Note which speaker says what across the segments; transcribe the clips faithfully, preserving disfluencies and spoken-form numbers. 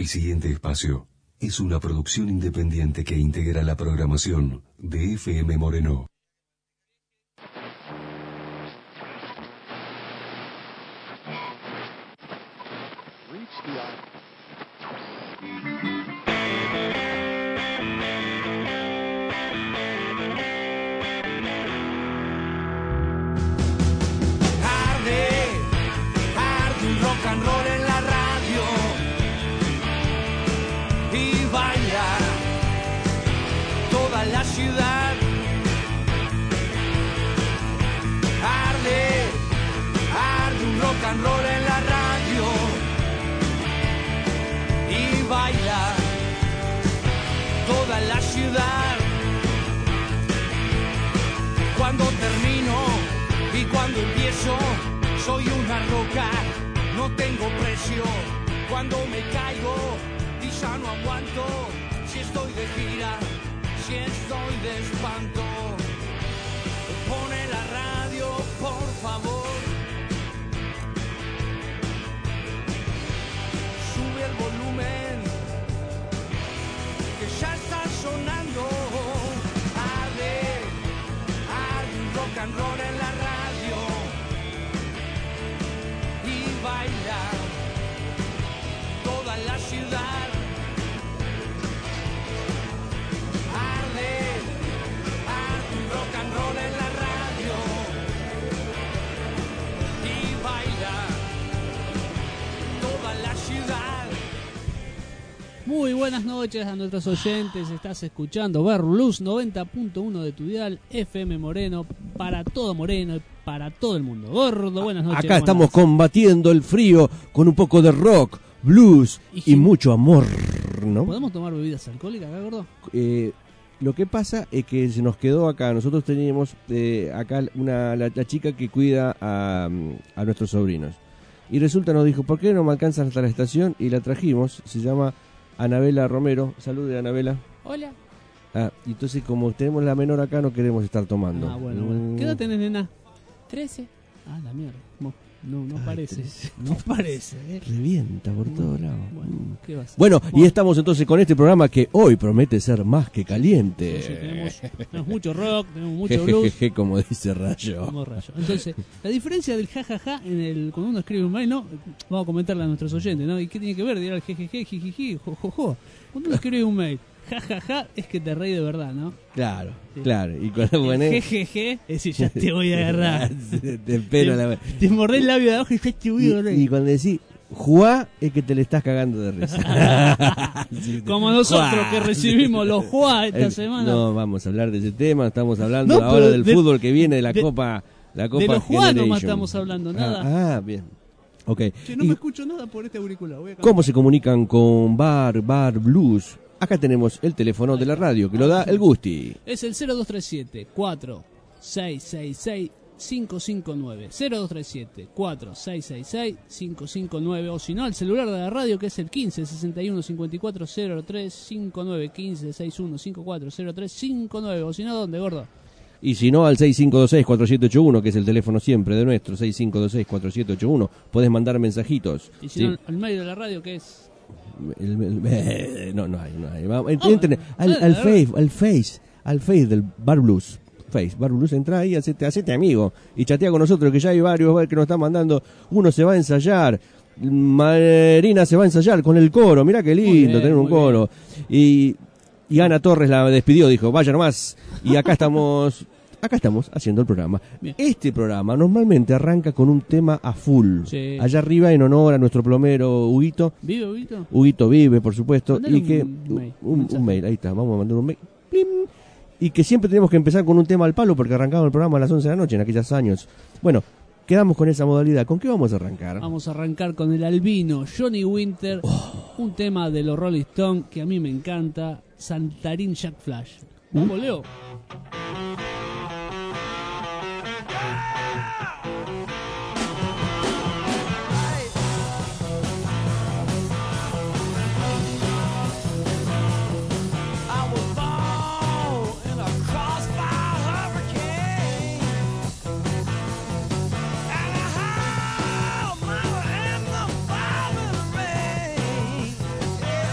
Speaker 1: El siguiente espacio es una producción independiente que integra la programación de F M Moreno.
Speaker 2: Cuando termino y cuando empiezo, soy una roca, no tengo precio. Cuando me caigo y ya no aguanto, si estoy de gira, si estoy de espanto, pone la radio, por favor. Sube el volumen, que ya está sonando. Rock and roll en la radio y baila toda la ciudad. Arde, arde rock and roll en la radio y baila toda la ciudad.
Speaker 3: Muy buenas noches a nuestros oyentes. Estás escuchando Ver Blues noventa punto uno de tu dial, F M Moreno, para todo Moreno y para todo el mundo. Gordo, buenas noches.
Speaker 4: Acá estamos combatiendo el frío con un poco de rock, blues y, y mucho amor, ¿no?
Speaker 3: ¿Podemos tomar bebidas alcohólicas acá, Gordo?
Speaker 4: Eh, lo que pasa es que se nos quedó acá. Nosotros teníamos eh, acá una la, la chica que cuida a, a nuestros sobrinos. Y resulta nos dijo, ¿por qué no me alcanzan hasta la estación? Y la trajimos, se llama Anabela Romero. Salude, Anabela.
Speaker 5: Hola.
Speaker 4: Ah, y entonces como tenemos la menor acá no queremos estar tomando.
Speaker 3: Ah, bueno, bueno. ¿Qué edad tenés, nena?
Speaker 5: Trece.
Speaker 3: Ah, la mierda. No, no, no
Speaker 4: Ay,
Speaker 3: parece.
Speaker 4: trece.
Speaker 3: No parece, ¿eh?
Speaker 4: Revienta por todos lados.
Speaker 3: Bueno, ¿qué va a hacer?
Speaker 4: Bueno,
Speaker 3: Bueno.
Speaker 4: y estamos entonces con este programa que hoy promete ser más que caliente.
Speaker 3: Sí, sí, tenemos, tenemos mucho rock, tenemos mucho blues.
Speaker 4: Jejeje, como dice Rayo.
Speaker 3: Como Rayo. Entonces, la diferencia del jajaja en el cuando uno escribe un mail, ¿no? Vamos a comentarle a nuestros oyentes, ¿no? ¿Y qué tiene que ver? Dirá el jejeje, jijiji, jojojo. Cuando uno escribe un mail, jajaja, es que te reí de verdad, ¿no?
Speaker 4: Claro,
Speaker 3: Sí.
Speaker 4: claro. Y cuando
Speaker 3: El
Speaker 4: pones...
Speaker 3: jejeje, es decir, ya te voy a agarrar.
Speaker 4: te espero
Speaker 3: te,
Speaker 4: la...
Speaker 3: te mordés el labio de abajo y ya te voy a agarrar.
Speaker 4: Y, y cuando decís juá, es que te le estás cagando de risa. Sí,
Speaker 3: Como nosotros
Speaker 4: juá.
Speaker 3: que recibimos los juá esta
Speaker 4: Eh,
Speaker 3: semana.
Speaker 4: No, vamos a hablar de ese tema. Estamos hablando
Speaker 3: No,
Speaker 4: ahora
Speaker 3: pero
Speaker 4: del
Speaker 3: de-
Speaker 4: fútbol que viene de la
Speaker 3: de-
Speaker 4: Copa la Copa
Speaker 3: de los juá
Speaker 4: Generation.
Speaker 3: nomás estamos hablando, nada.
Speaker 4: Ah, ah, bien. Ok.
Speaker 3: Che, no
Speaker 4: Y
Speaker 3: me escucho nada por este auricular. Voy a
Speaker 4: ¿Cómo se comunican con Bar, Bar Blues? Acá tenemos el teléfono de la radio que lo da el Gusti.
Speaker 3: Es el cero dos tres siete, cuatro seis seis seis, cinco cinco nueve. cero dos tres siete, cuatro seis seis seis, cinco cinco nueve. O si no, el celular de la radio que es el quince sesenta y uno cincuenta y cuatro cero tres cincuenta y nueve. quince sesenta y uno cincuenta y cuatro cero tres cincuenta y nueve. O si no, ¿dónde, Gordo?
Speaker 4: Y si no, al seis cinco dos seis, cuatro siete ocho uno, que es el teléfono siempre de nuestro, seis cinco dos seis, cuatro siete ocho uno. Podés mandar mensajitos.
Speaker 3: Y si
Speaker 4: ¿sí?
Speaker 3: no, al medio de la radio que es...
Speaker 4: El- el- eh, no, no hay, no hay. Vamos,
Speaker 3: Oh,
Speaker 4: entren al,
Speaker 3: eh,
Speaker 4: al
Speaker 3: eh.
Speaker 4: face, al face, al face del Bar Blues. Face, Bar Blues, entra ahí, hacete, hacete amigo y chatea con nosotros, que ya hay varios que nos están mandando. Uno se va a ensayar, Marina se va a ensayar con el coro. Mirá qué lindo
Speaker 3: bien,
Speaker 4: tener un
Speaker 3: muy
Speaker 4: coro. Y, y Ana Torres la despidió, dijo, vaya nomás. Y acá estamos. Acá estamos haciendo el programa.
Speaker 3: Bien.
Speaker 4: Este programa normalmente arranca con un tema a full.
Speaker 3: Sí.
Speaker 4: Allá arriba, en honor a nuestro plomero Huguito.
Speaker 3: ¿Vive, Huguito?
Speaker 4: Huguito vive, por supuesto.
Speaker 3: Mandale
Speaker 4: Y que
Speaker 3: un mail,
Speaker 4: un,
Speaker 3: un
Speaker 4: un
Speaker 3: mensaje.
Speaker 4: mail, ahí está, vamos a mandar un mail. Plim. Y que siempre tenemos que empezar con un tema al palo porque arrancamos el programa a las once de la noche en aquellos años. Bueno, quedamos con esa modalidad. ¿Con qué vamos a arrancar?
Speaker 3: Vamos a arrancar con el albino Johnny Winter, un tema de los Rolling Stones que a mí me encanta, Santarín Jack Flash. ¿Cómo, Leo?
Speaker 2: I was born in a crossfire hurricane, and I held mama and the fire in the rain.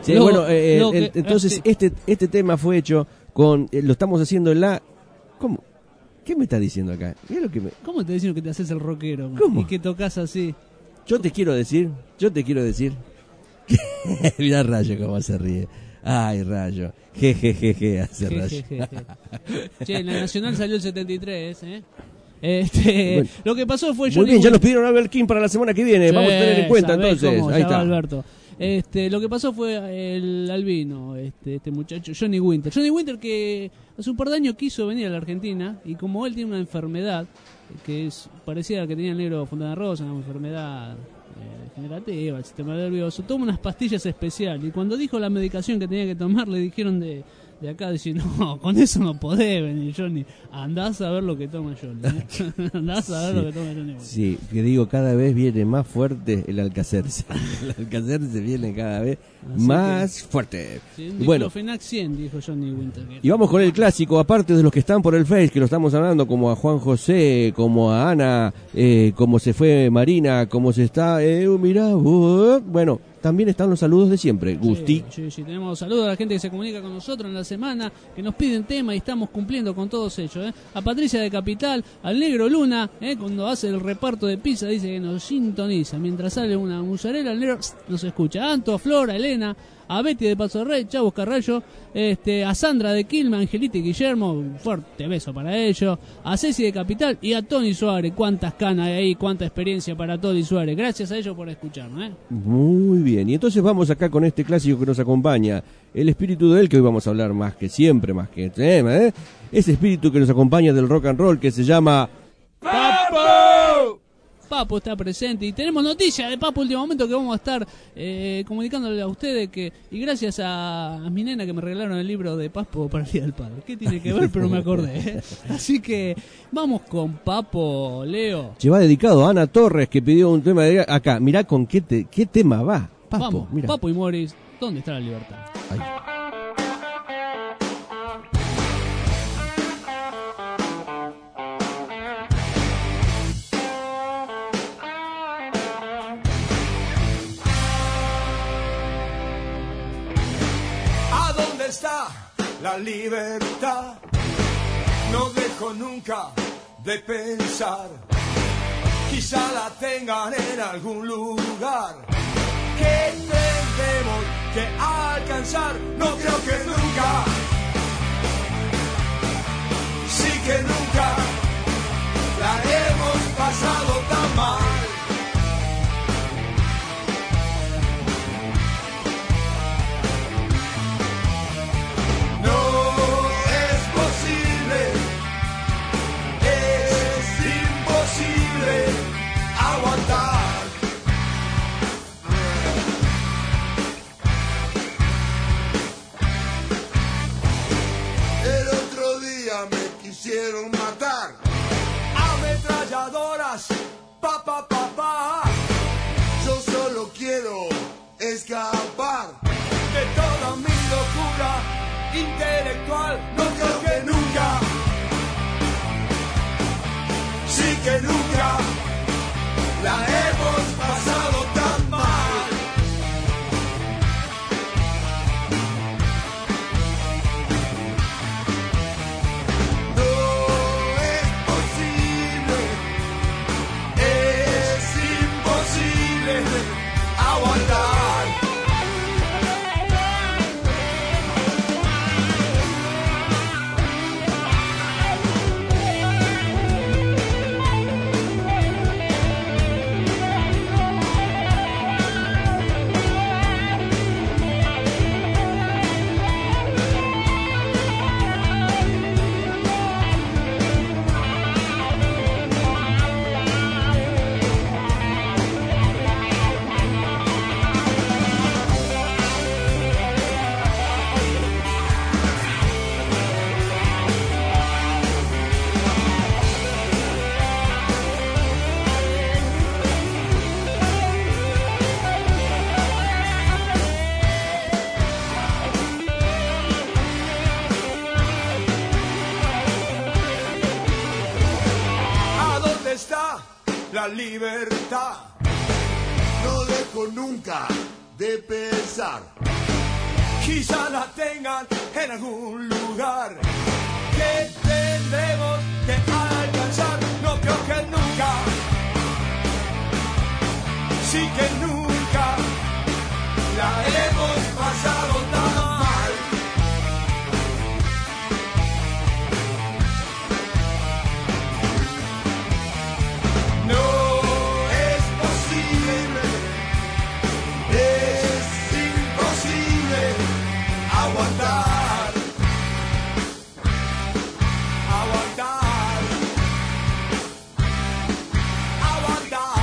Speaker 4: Sí,
Speaker 3: Lo-
Speaker 4: bueno, eh,
Speaker 3: lo
Speaker 4: el-
Speaker 3: que-
Speaker 4: entonces
Speaker 3: sí.
Speaker 4: este este tema fue hecho con, eh, lo estamos haciendo en la, ¿cómo? ¿Qué me está diciendo acá? Mirá lo que me,
Speaker 3: ¿Cómo te dicen que te haces el rockero?
Speaker 4: ¿Cómo?
Speaker 3: Y que tocas así.
Speaker 4: yo te quiero decir, yo te quiero decir, que, mirá Rayo cómo se ríe, ay Rayo, je je je je, hace
Speaker 3: Je,
Speaker 4: Rayo.
Speaker 3: je, je, je. Che, en la Nacional salió el setenta y tres, ¿eh? Este,
Speaker 4: Bueno.
Speaker 3: lo que pasó fue...
Speaker 4: Muy
Speaker 3: Johnny
Speaker 4: bien, ya
Speaker 3: Winter-
Speaker 4: nos pidieron Albert King para la semana que viene,
Speaker 3: Sí,
Speaker 4: vamos a tener en cuenta
Speaker 3: sabés
Speaker 4: entonces,
Speaker 3: cómo,
Speaker 4: ahí
Speaker 3: ya va
Speaker 4: está.
Speaker 3: Alberto. Este, lo que pasó fue el albino, este, este muchacho, Johnny Winter. Johnny Winter que hace un par de años quiso venir a la Argentina y como él tiene una enfermedad que es parecida a la que tenía el negro Fontana Rosa, una enfermedad eh, degenerativa, el sistema nervioso, toma unas pastillas especiales y cuando dijo la medicación que tenía que tomar le dijeron de, de acá, decir, no, con eso no podés venir, Johnny, andás a ver lo que toma Johnny, ¿eh? andás a ver
Speaker 4: Sí.
Speaker 3: lo que toma Johnny Winter.
Speaker 4: Sí, que digo, cada vez viene más fuerte el Alcacerse. El Alcacerse viene cada vez
Speaker 3: Así
Speaker 4: más fuerte.
Speaker 3: Sí, un
Speaker 4: Bueno,
Speaker 3: diclofenac cien, dijo Johnny Winter. que-
Speaker 4: y vamos con el clásico, aparte de los que están por el Face, que lo estamos hablando, como a Juan José, como a Ana, eh, como se fue Marina, como se está, eh, mirá, uh, bueno, también están los saludos de siempre. Gusti,
Speaker 3: Sí, sí, sí, tenemos saludos a la gente que se comunica con nosotros en la semana, que nos piden tema y estamos cumpliendo con todos ellos. ¿eh? A Patricia de Capital, al Negro Luna, ¿eh? cuando hace el reparto de pizza dice que nos sintoniza. Mientras sale una mozzarella, el Negro nos escucha. A Anto, a Flora, a Elena, a Betty de Paso Rey, Chavos Carrallo, este, a Sandra de Quilmes, Angelita y Guillermo, un fuerte beso para ellos, a Ceci de Capital y a Tony Suárez. Cuántas canas hay ahí, cuánta experiencia para Tony Suárez. Gracias a ellos por escucharnos. ¿eh?
Speaker 4: muy bien. Y entonces vamos acá con este clásico que nos acompaña, el espíritu de él, que hoy vamos a hablar más que siempre, más que tema, ¿eh? Ese espíritu que nos acompaña del rock and roll, que se llama Papo.
Speaker 3: Papo está presente y tenemos noticias de Papo último momento que vamos a estar eh, comunicándole a ustedes que y gracias a, a mi nena que me regalaron el libro de Papo para el Día del Padre. ¿Qué tiene que ver? Pero me acordé. ¿eh? Así que vamos con Papo, Leo.
Speaker 4: Lleva dedicado a Ana Torres, que pidió un tema de acá. Mirá con qué, te- qué tema va. Papo,
Speaker 3: vamos,
Speaker 4: mirá.
Speaker 3: Papo y Morris, ¿dónde está la libertad?
Speaker 4: Ahí.
Speaker 2: ¿A dónde está la libertad? No dejo nunca de pensar. Quizá la tengan en algún lugar que tendremos que alcanzar. No creo que nunca, sí que nunca la hemos pasado tan mal.
Speaker 5: Quisieron matar
Speaker 2: Ametralladoras, pa pa pa pa.
Speaker 5: Yo solo quiero escapar
Speaker 2: De toda mi locura intelectual. No creo que nunca, sí que nunca la hemos pasado tan mal. Aguantar. La libertad.
Speaker 5: No dejo nunca de pensar.
Speaker 2: quizá la tengan en algún lugar que tendremos que alcanzar. No creo que nunca, sí que nunca la hemos pasado tan mal. No es posible, es imposible aguantar, aguantar, aguantar.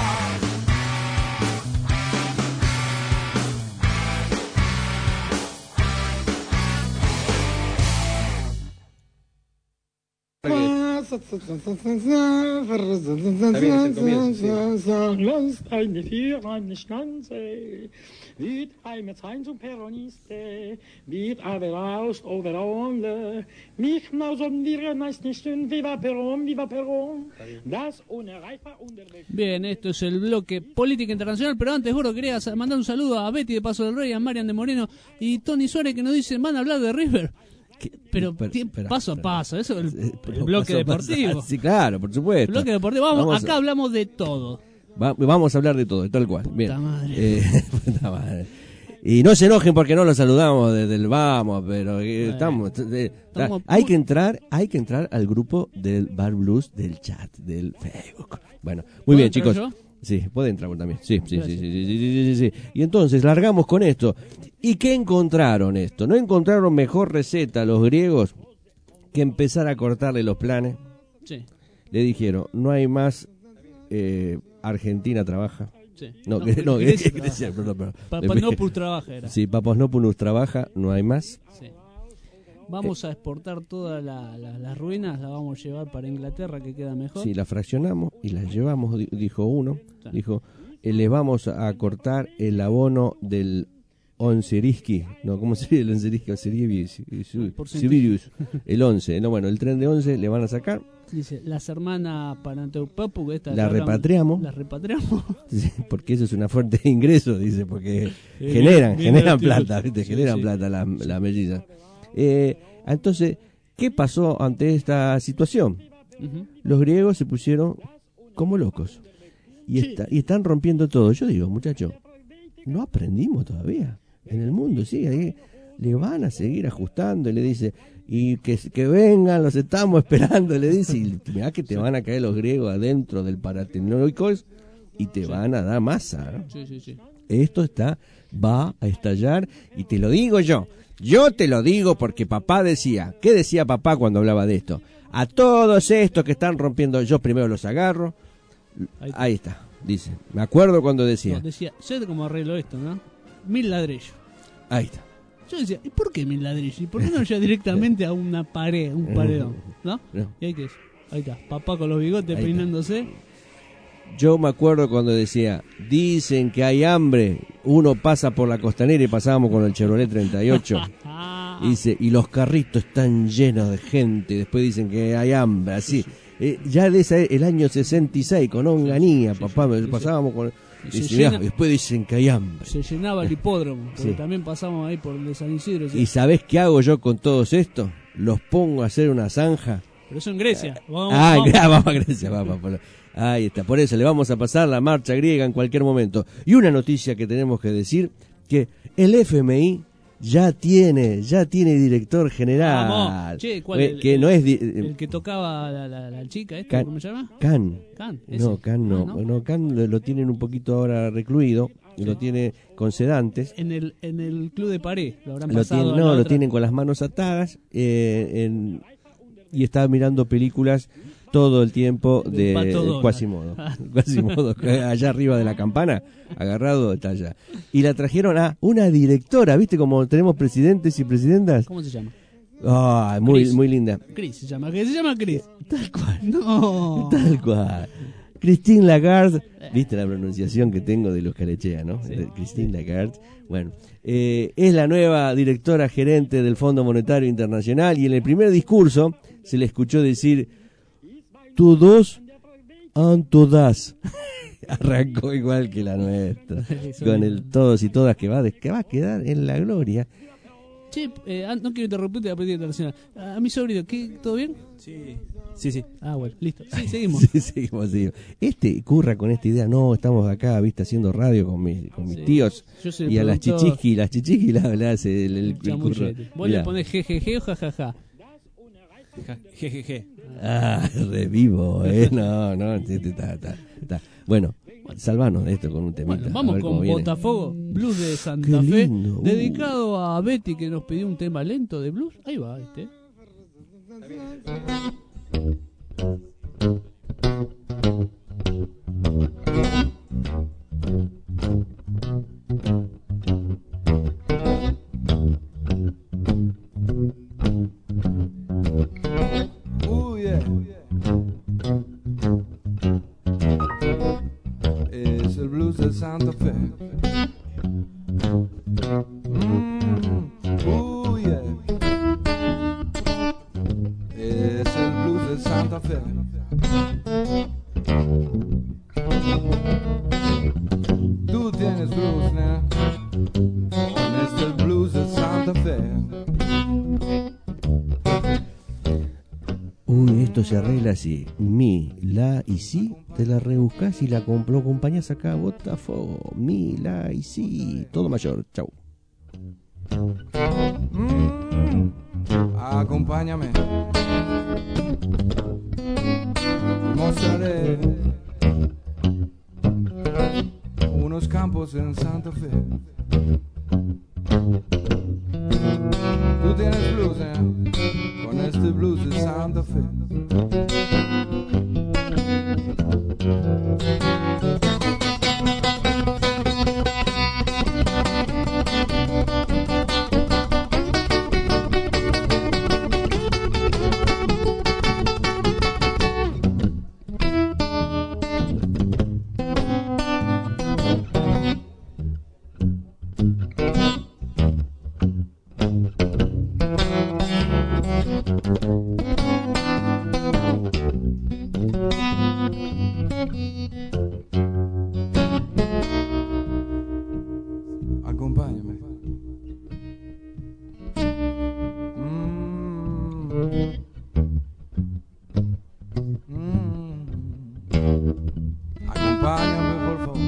Speaker 6: Los eine für eine Schnanze, wird einmal sein zum Peroniste, wird aber aus overall, mich nach so dir nächsten Stunden, viva Perón, viva Perón, das unerreichbar unterwegs.
Speaker 3: Bien, esto es el bloque Política Internacional, pero antes, Gordo, quería mandar un saludo a Betty de Paso del Rey, a Marian de Moreno y Tony Suárez, que nos dicen, van a hablar de River. Pero, pero, pero pero, paso a paso, eso es el, el bloque
Speaker 4: paso,
Speaker 3: deportivo.
Speaker 4: Paso, sí, claro, por supuesto.
Speaker 3: El bloque deportivo, vamos,
Speaker 4: vamos
Speaker 3: acá
Speaker 4: a,
Speaker 3: hablamos de todo.
Speaker 4: Va, vamos a hablar de todo, tal cual.
Speaker 3: Puta
Speaker 4: Bien.
Speaker 3: madre.
Speaker 4: Eh, puta madre. Y no se enojen porque no los saludamos desde el vamos, pero eh, estamos, eh,
Speaker 3: estamos
Speaker 4: hay que entrar, hay que entrar al grupo del Bar Blues del chat del Facebook. Bueno, muy bien, chicos.
Speaker 3: Yo?
Speaker 4: Sí, puede entrar vos también. Sí, sí, sí, sí, sí, sí, sí, sí, sí. Y entonces largamos con esto. ¿Y qué encontraron esto? ¿No encontraron mejor receta los griegos que empezar a cortarle los planes?
Speaker 3: Sí.
Speaker 4: Le dijeron, no hay más eh, Argentina trabaja.
Speaker 3: Sí.
Speaker 4: No,
Speaker 3: No,
Speaker 4: que, no,
Speaker 3: Grecia
Speaker 4: que- Grecia, perdón, perdón.
Speaker 3: Papanopoulos trabaja, era.
Speaker 4: Sí, Papanopoulos trabaja, no hay más.
Speaker 3: Sí. Vamos a exportar todas la, la, las ruinas, las vamos a llevar para Inglaterra, que queda mejor.
Speaker 4: Sí, la fraccionamos y la llevamos, di- dijo uno.
Speaker 3: Sí.
Speaker 4: Dijo, eh, le vamos a cortar el abono del Onseriski. No, ¿cómo sería el Onseriski? Onseribius,
Speaker 3: Por
Speaker 4: Sibirius. El once. No, bueno, el tren de once le van a sacar.
Speaker 3: Dice, las hermanas Pananteupapu, esta
Speaker 4: La repatriamos.
Speaker 3: Las repatriamos.
Speaker 4: Sí, porque eso es una fuente de ingreso, dice, porque
Speaker 3: Eh,
Speaker 4: generan,
Speaker 3: bien,
Speaker 4: generan
Speaker 3: bien,
Speaker 4: plata,
Speaker 3: sí,
Speaker 4: ¿viste?
Speaker 3: sí,
Speaker 4: generan
Speaker 3: sí.
Speaker 4: plata las la mellizas. Eh, entonces, ¿qué pasó ante esta situación?
Speaker 3: Ujú.
Speaker 4: Los griegos se pusieron como locos y,
Speaker 3: Sí.
Speaker 4: está- y están rompiendo todo. Yo digo, muchachos, no aprendimos todavía en el mundo, sí, ahí le van a seguir ajustando y le dice, y que, que vengan, los estamos esperando, le dice, y mirá que te van a caer los griegos adentro del Paratenoicos y te van a dar masa, ¿no?
Speaker 3: Sí, sí, sí.
Speaker 4: Esto está, va a estallar y te lo digo yo. Yo te lo digo porque papá decía, ¿qué decía papá cuando hablaba de esto? A todos estos que están rompiendo, yo primero los agarro.
Speaker 3: Ahí está.
Speaker 4: Ahí está, dice. Me acuerdo cuando decía.
Speaker 3: No, decía, sé cómo arreglo esto, ¿no? Mil ladrillos.
Speaker 4: Ahí está.
Speaker 3: Yo decía, ¿y por qué mil ladrillos? ¿Y por qué no ya directamente a una pared, un paredón? ¿No?
Speaker 4: No.
Speaker 3: ¿Y ahí qué es? Ahí está, papá con los bigotes
Speaker 4: Ahí está.
Speaker 3: peinándose.
Speaker 4: Yo me acuerdo cuando decía, dicen que hay hambre, uno pasa por la costanera y pasábamos con el Chevrolet treinta y ocho.
Speaker 3: Ah,
Speaker 4: Y dice, y los carritos están llenos de gente, después dicen que hay hambre, así. Eh, ya de ese, el año sesenta y seis, con Onganía,
Speaker 3: sí,
Speaker 4: papá,
Speaker 3: sí, sí.
Speaker 4: pasábamos con...
Speaker 3: Y
Speaker 4: y
Speaker 3: se
Speaker 4: dice, mirá,
Speaker 3: llena-
Speaker 4: después dicen que hay hambre.
Speaker 3: se llenaba el hipódromo, porque
Speaker 4: Sí.
Speaker 3: también pasamos ahí por el de San Isidro.
Speaker 4: ¿Y sabés qué hago yo con todos estos? Los pongo a hacer una zanja.
Speaker 3: Pero eso en Grecia. Vamos,
Speaker 4: Ah,
Speaker 3: vamos.
Speaker 4: vamos, vamos a Grecia, vamos, vamos. Ahí está, por eso le vamos a pasar la marcha griega en cualquier momento. Y una noticia que tenemos que decir, que el F M I ya tiene, ya tiene director general.
Speaker 3: Vamos. Che, ¿cuál
Speaker 4: Eh,
Speaker 3: el-
Speaker 4: que
Speaker 3: el-
Speaker 4: no es di-
Speaker 3: El que tocaba la, la, la chica, ¿este?
Speaker 4: Can-
Speaker 3: ¿Cómo se llama?
Speaker 4: Can.
Speaker 3: Can.
Speaker 4: No,
Speaker 3: ese.
Speaker 4: Can no,
Speaker 3: Ah,
Speaker 4: no, Can lo, lo tienen un poquito ahora recluido, lo tiene con sedantes.
Speaker 3: En el, en el club de pared. Lo habrán
Speaker 4: Lo
Speaker 3: pasado.
Speaker 4: tienen,
Speaker 3: a la
Speaker 4: no, lo
Speaker 3: otra.
Speaker 4: tienen con las manos atadas eh, en- y está mirando películas todo el tiempo
Speaker 3: De
Speaker 4: de
Speaker 3: Pato Donald.
Speaker 4: Quasimodo. Quasimodo, allá arriba de la campana, agarrado está allá. Y la trajeron a una directora, ¿viste? Como tenemos presidentes y presidentas.
Speaker 3: ¿Cómo se llama?
Speaker 4: Ah, muy,
Speaker 3: Chris.
Speaker 4: muy linda.
Speaker 3: Chris se llama. ¿Qué se llama Chris?
Speaker 4: Tal cual,
Speaker 3: No.
Speaker 4: tal cual. Christine Lagarde, viste la pronunciación que tengo de los Calechea, ¿no?
Speaker 3: Sí.
Speaker 4: De Christine Lagarde. Bueno, eh, es la nueva directora gerente del Fondo Monetario Internacional y en el primer discurso se le escuchó decir todos and todas. Arrancó igual que la nuestra, con el todos y todas que va, de- que va a quedar en la gloria.
Speaker 3: Che, eh, no quiero interrumpirte la política internacional. A mi sobrino, ¿qué, ¿todo bien?
Speaker 7: Sí, sí, sí.
Speaker 3: Ah, bueno, listo. Sí, seguimos.
Speaker 4: Sí, seguimos, seguimos. Este curra con esta idea, no, estamos acá, viste, haciendo radio con, mis, con mis
Speaker 3: Sí.
Speaker 4: tíos.
Speaker 3: Yo soy el
Speaker 4: Y a las
Speaker 3: productor.
Speaker 4: chichiqui, las chichiqui la, la hace el, el, el curro.
Speaker 3: Chamullete. Vos
Speaker 4: Mirá.
Speaker 3: le ponés jejeje o jajaja.
Speaker 7: Ja- Jejeje.
Speaker 4: Ah, revivo, eh. No, no, sí, sí, está, está, está. Bueno, salvanos de esto con un temita.
Speaker 3: Bueno,
Speaker 4: a
Speaker 3: vamos
Speaker 4: ver cómo
Speaker 3: con
Speaker 4: viene.
Speaker 3: Botafogo, blues de Santa
Speaker 4: Qué
Speaker 3: Fe,
Speaker 4: lindo, uh.
Speaker 3: dedicado a Betty que nos pidió un tema lento de blues. Ahí va, este.
Speaker 8: Ooh, yeah. Es el blues de Santa Fe. Mm, ooh, yeah. Es el blues de Santa Fe. Tú tienes blues, ¿no? Es el blues de Santa Fe.
Speaker 4: Uy, esto se arregla así. Mi, la y si, te la rebuscás y la comp- lo acompañás acá a Botafogo. Mi, la y si. Todo mayor. Chau.
Speaker 8: Mm, acompáñame. Te mostraré unos campos en Santa Fe. Tú tienes blues, ¿eh? Con este blues de Santa Fe. Acompáñame. Mm. Mm. Acompáñame, por favor.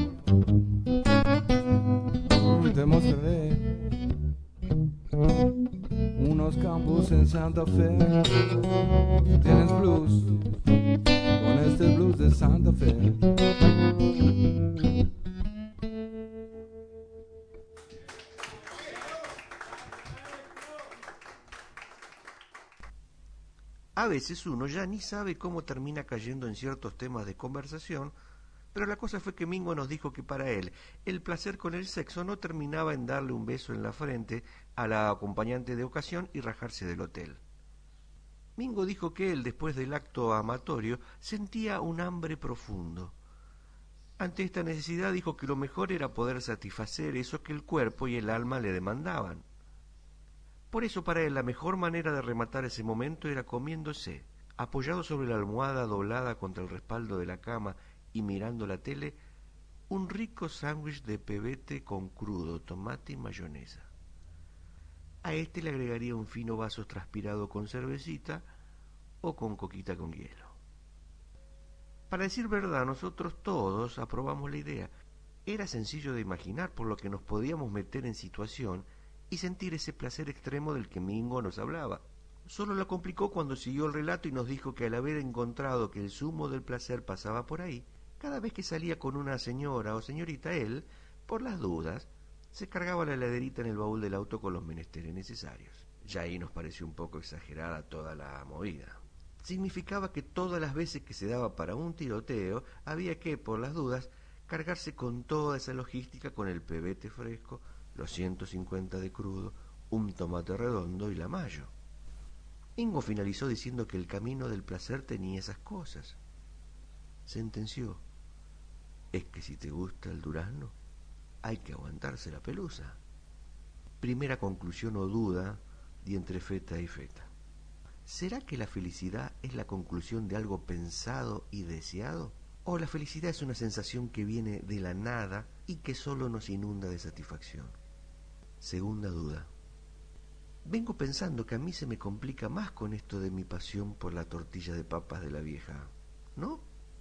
Speaker 8: Mm, te mostraré unos campos en Santa Fe. Tienes blues con este blues de Santa Fe.
Speaker 9: A veces uno ya ni sabe cómo termina cayendo en ciertos temas de conversación, pero la cosa fue que Mingo nos dijo que para él el placer con el sexo no terminaba en darle un beso en la frente a la acompañante de ocasión y rajarse del hotel. Mingo dijo que él, después del acto amatorio, sentía un hambre profundo. Ante esta necesidad dijo que lo mejor era poder satisfacer eso que el cuerpo y el alma le demandaban. Por eso para él la mejor manera de rematar ese momento era comiéndose, apoyado sobre la almohada doblada contra el respaldo de la cama y mirando la tele, un rico sándwich de pebete con crudo, tomate y mayonesa. A este le agregaría un fino vaso transpirado con cervecita o con coquita con hielo. Para decir verdad, nosotros todos aprobamos la idea. Era sencillo de imaginar, por lo que nos podíamos meter en situación y sentir ese placer extremo del que Mingo nos hablaba. Solo lo complicó cuando siguió el relato y nos dijo que al haber encontrado que el zumo del placer pasaba por ahí, cada vez que salía con una señora o señorita, él, por las dudas, se cargaba la heladerita en el baúl del auto con los menesteres necesarios. Ya ahí nos pareció un poco exagerada toda la movida. Significaba que todas las veces que se daba para un tiroteo, había que, por las dudas, cargarse con toda esa logística con el pebete fresco, los ciento cincuenta de crudo, un tomate redondo y la mayo. Mingo finalizó diciendo que el camino del placer tenía esas cosas. Sentenció: es que si te gusta el durazno, hay que aguantarse la pelusa. Primera conclusión o duda de entre feta y feta. ¿Será que la felicidad es la conclusión de algo pensado y deseado? ¿O la felicidad es una sensación que viene de la nada y que solo nos inunda de satisfacción? Segunda duda. vengo pensando que a mí se me complica más con esto de mi pasión por la tortilla de papas de la vieja, ¿no?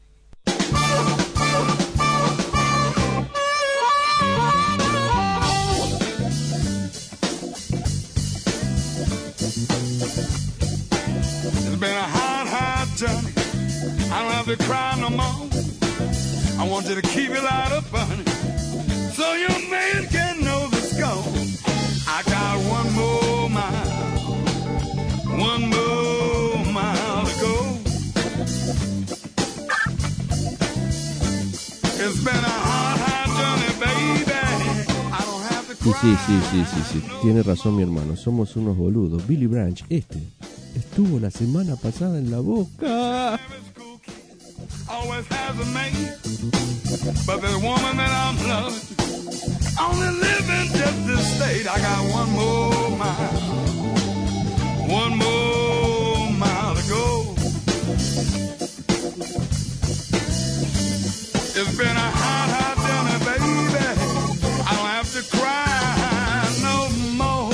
Speaker 10: It's been a hard, hard journey. I don't have to cry no more. I want you to keep it light up, honey, so your man can know the score. I got one more mile, one more mile to go. It's been a hard, hard journey, baby. I don't have to
Speaker 4: Sí,
Speaker 10: cry.
Speaker 4: sí, sí, sí, sí, sí. Tiene razón mi hermano, somos unos boludos. Billy Branch, este, estuvo la semana pasada en La Boca.
Speaker 10: Always has a mate, but the woman that I'm loving only live in just this state. I got one more mile, one more mile to go. It's been a hot, hot dinner, baby. I don't have to cry no more.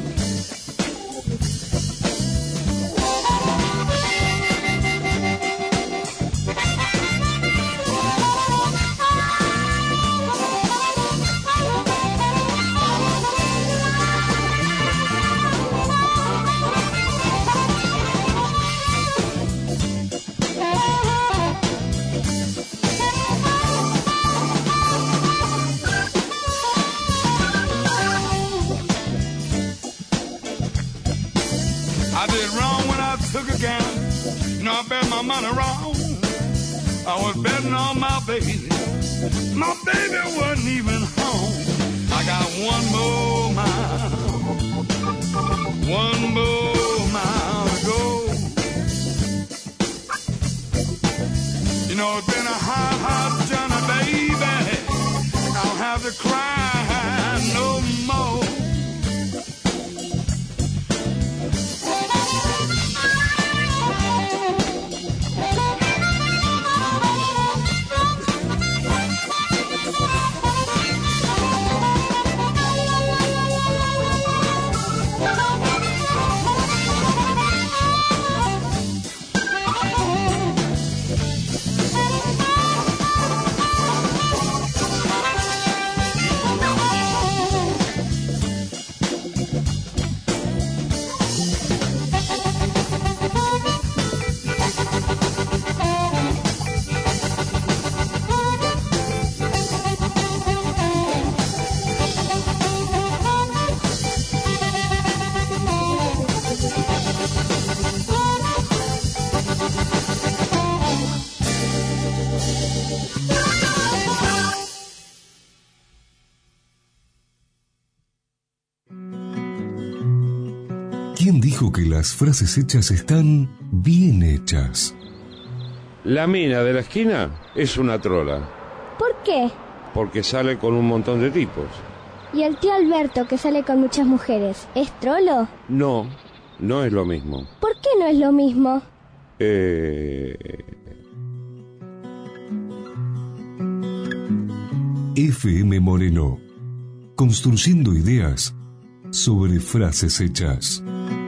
Speaker 10: I did wrong when I took a gamble. You know, I bet my money wrong. I was betting on my baby. My baby wasn't even home. I got one more mile, one more mile to go. You know, it's been a hot, hot journey, baby. I don't have to cry no more.
Speaker 1: ¿Quién dijo que las frases hechas están bien hechas?
Speaker 11: La mina de la esquina es una trola.
Speaker 12: ¿Por qué?
Speaker 11: Porque sale con un montón de tipos.
Speaker 12: ¿Y el tío Alberto, que sale con muchas mujeres, es trolo?
Speaker 11: No, no es lo mismo.
Speaker 12: ¿Por qué no es lo mismo?
Speaker 11: Eh...
Speaker 1: F M Moreno, construyendo ideas sobre frases hechas.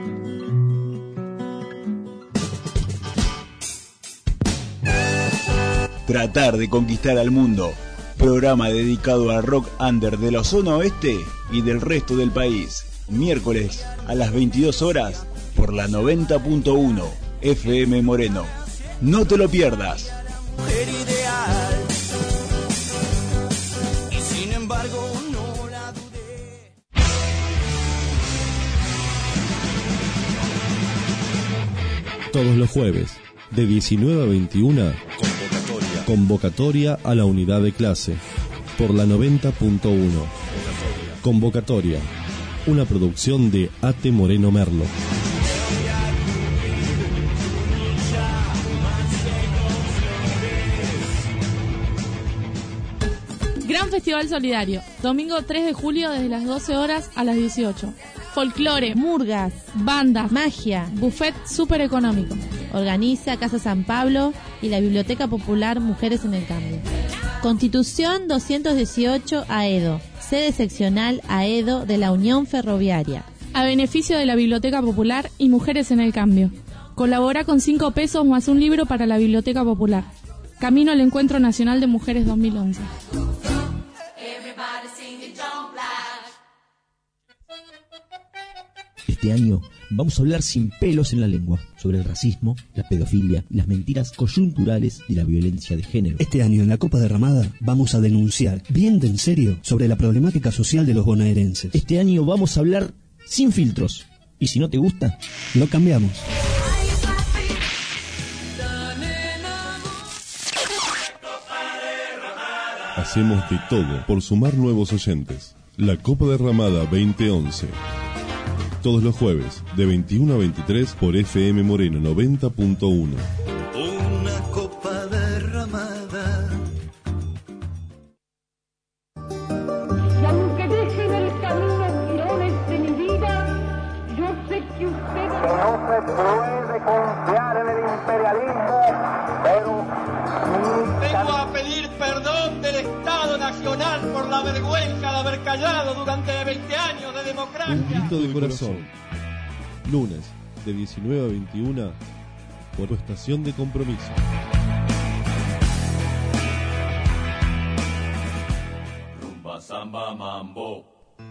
Speaker 13: Tratar de conquistar al mundo. Programa dedicado al rock under de la zona oeste y del resto del país. Miércoles a las veintidós horas por la noventa punto uno F M Moreno. No te lo pierdas.
Speaker 2: Mujer ideal, y sin embargo no la dudé.
Speaker 14: Todos los jueves, de diecinueve a veintiuna, convocatoria. Convocatoria a la unidad de clase, por la noventa punto uno. Convocatoria, una producción de A T Moreno Merlo.
Speaker 15: Gran Festival Solidario, domingo tres de julio desde las doce horas a las dieciocho. Folclore, murgas, bandas, magia, buffet súper económico.
Speaker 16: Organiza Casa San Pablo y la Biblioteca Popular Mujeres en el Cambio. Constitución doscientos dieciocho Aedo, sede seccional Aedo de la Unión Ferroviaria.
Speaker 15: a beneficio de la Biblioteca Popular y Mujeres en el Cambio. Colabora con cinco pesos más un libro para la Biblioteca Popular. Camino al Encuentro Nacional de Mujeres dos mil once.
Speaker 17: Este año vamos a hablar sin pelos en la lengua sobre el racismo, la pedofilia y las mentiras coyunturales de la violencia de género.
Speaker 18: Este año en la Copa Derramada vamos a denunciar bien de en serio sobre la problemática social de los bonaerenses.
Speaker 17: Este año vamos a hablar sin filtros. Y si no te gusta,
Speaker 18: lo cambiamos.
Speaker 14: Hacemos de todo por sumar nuevos oyentes. La Copa Derramada veinte once. Todos los jueves, de veintiuno a veintitrés por F M Moreno noventa punto uno.
Speaker 5: Una copa derramada.
Speaker 19: Y aunque dejen el camino tirones de mi vida, yo sé que ustedes...
Speaker 20: Que no se puede confiar en el imperialismo, pero...
Speaker 21: Vengo a pedir perdón del Estado Nacional por la vergüenza de haber callado durante veinte años de democracia.
Speaker 14: Un grito de corazón. Lunes, de diecinueve a veintiuno, por tu estación de compromiso.
Speaker 22: Rumba, samba, mambo.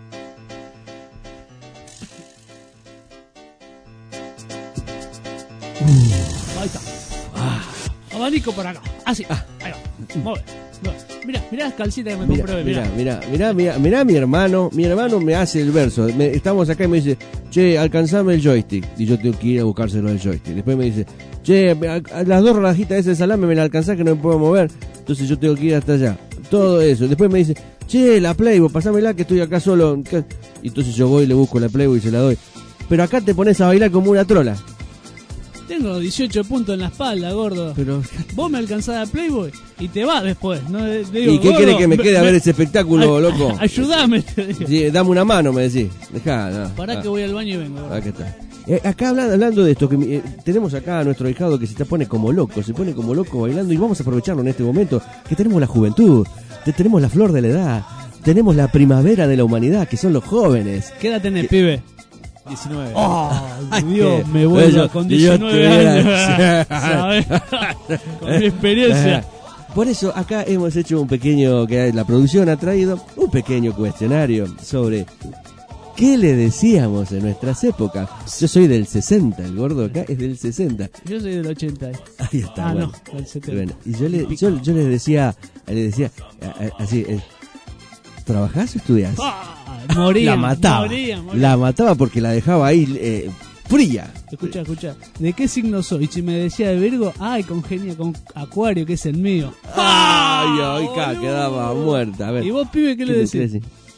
Speaker 3: Ahí está. Ah, abanico por acá. Así. Ah, ahí va. Muy bien. Mirá, mirá las calcitas que me
Speaker 4: Mirá,
Speaker 3: compré.
Speaker 4: mirá, mirá, mirá, mirá, mirá mi hermano. Mi hermano me hace el verso. Me- estamos acá y me dice, che, alcanzame el joystick. Y yo tengo que ir a buscárselo el joystick. Después me dice, che, a- a las dos rodajitas de ese salame me la alcanzás que no me puedo mover. Entonces yo tengo que ir hasta allá. Todo eso. Después me dice, che, la Playboy, pasámela que estoy acá solo. Y entonces yo voy y le busco la Playboy y se la doy. Pero acá te pones a bailar como una trola.
Speaker 3: Tengo dieciocho puntos en la espalda, gordo.
Speaker 4: Pero
Speaker 3: vos me alcanzás a Playboy y te vas después. ¿No? Le digo,
Speaker 4: ¿Y qué
Speaker 3: gordo,
Speaker 4: quiere que me quede a ver ese espectáculo,
Speaker 3: ay,
Speaker 4: loco?
Speaker 3: Ayudame, te digo.
Speaker 4: Sí, dame una mano, me decís. Dejá, no.
Speaker 3: Pará
Speaker 4: Ah.
Speaker 3: que voy al baño y vengo. gordo.
Speaker 4: Acá está. Eh, acá hablando, hablando de esto, que mi- eh, tenemos acá a nuestro hijado que se te pone como loco, se pone como loco bailando y vamos a aprovecharlo en este momento, que tenemos la juventud, te- tenemos la flor de la edad, tenemos la primavera de la humanidad, que son los jóvenes.
Speaker 3: ¿Qué edad tenés, pibe?
Speaker 7: diecinueve.
Speaker 3: Oh,
Speaker 4: Ay,
Speaker 3: Dios,
Speaker 4: qué-
Speaker 3: me vuelvo
Speaker 4: yo-
Speaker 3: con
Speaker 4: yo
Speaker 3: diecinueve
Speaker 4: te
Speaker 3: años.
Speaker 4: hubiera-
Speaker 3: ¿Sabes? Con mi experiencia.
Speaker 4: Por eso acá hemos hecho un pequeño, que la producción ha traído, un pequeño cuestionario sobre qué le decíamos en nuestras épocas. Yo soy del sesenta, el gordo acá es del sesenta.
Speaker 3: Yo soy del ochenta.
Speaker 4: Ahí está.
Speaker 3: Ah,
Speaker 4: bueno.
Speaker 3: no, del setenta.
Speaker 4: Bueno, y yo, le, yo, yo les decía, le decía a- a- así, eh, ¿trabajás o estudiás?
Speaker 3: Ah, moría,
Speaker 4: la mataba,
Speaker 3: moría, moría.
Speaker 4: la mataba porque la dejaba ahí eh, fría.
Speaker 3: Escucha, escucha. ¿De qué signo soy? Si me decía de Virgo, ay, congenia con Acuario, que es el mío.
Speaker 4: Ay, ay, ca- quedaba muerta. A ver.
Speaker 3: ¿Y vos, pibe, qué le decís?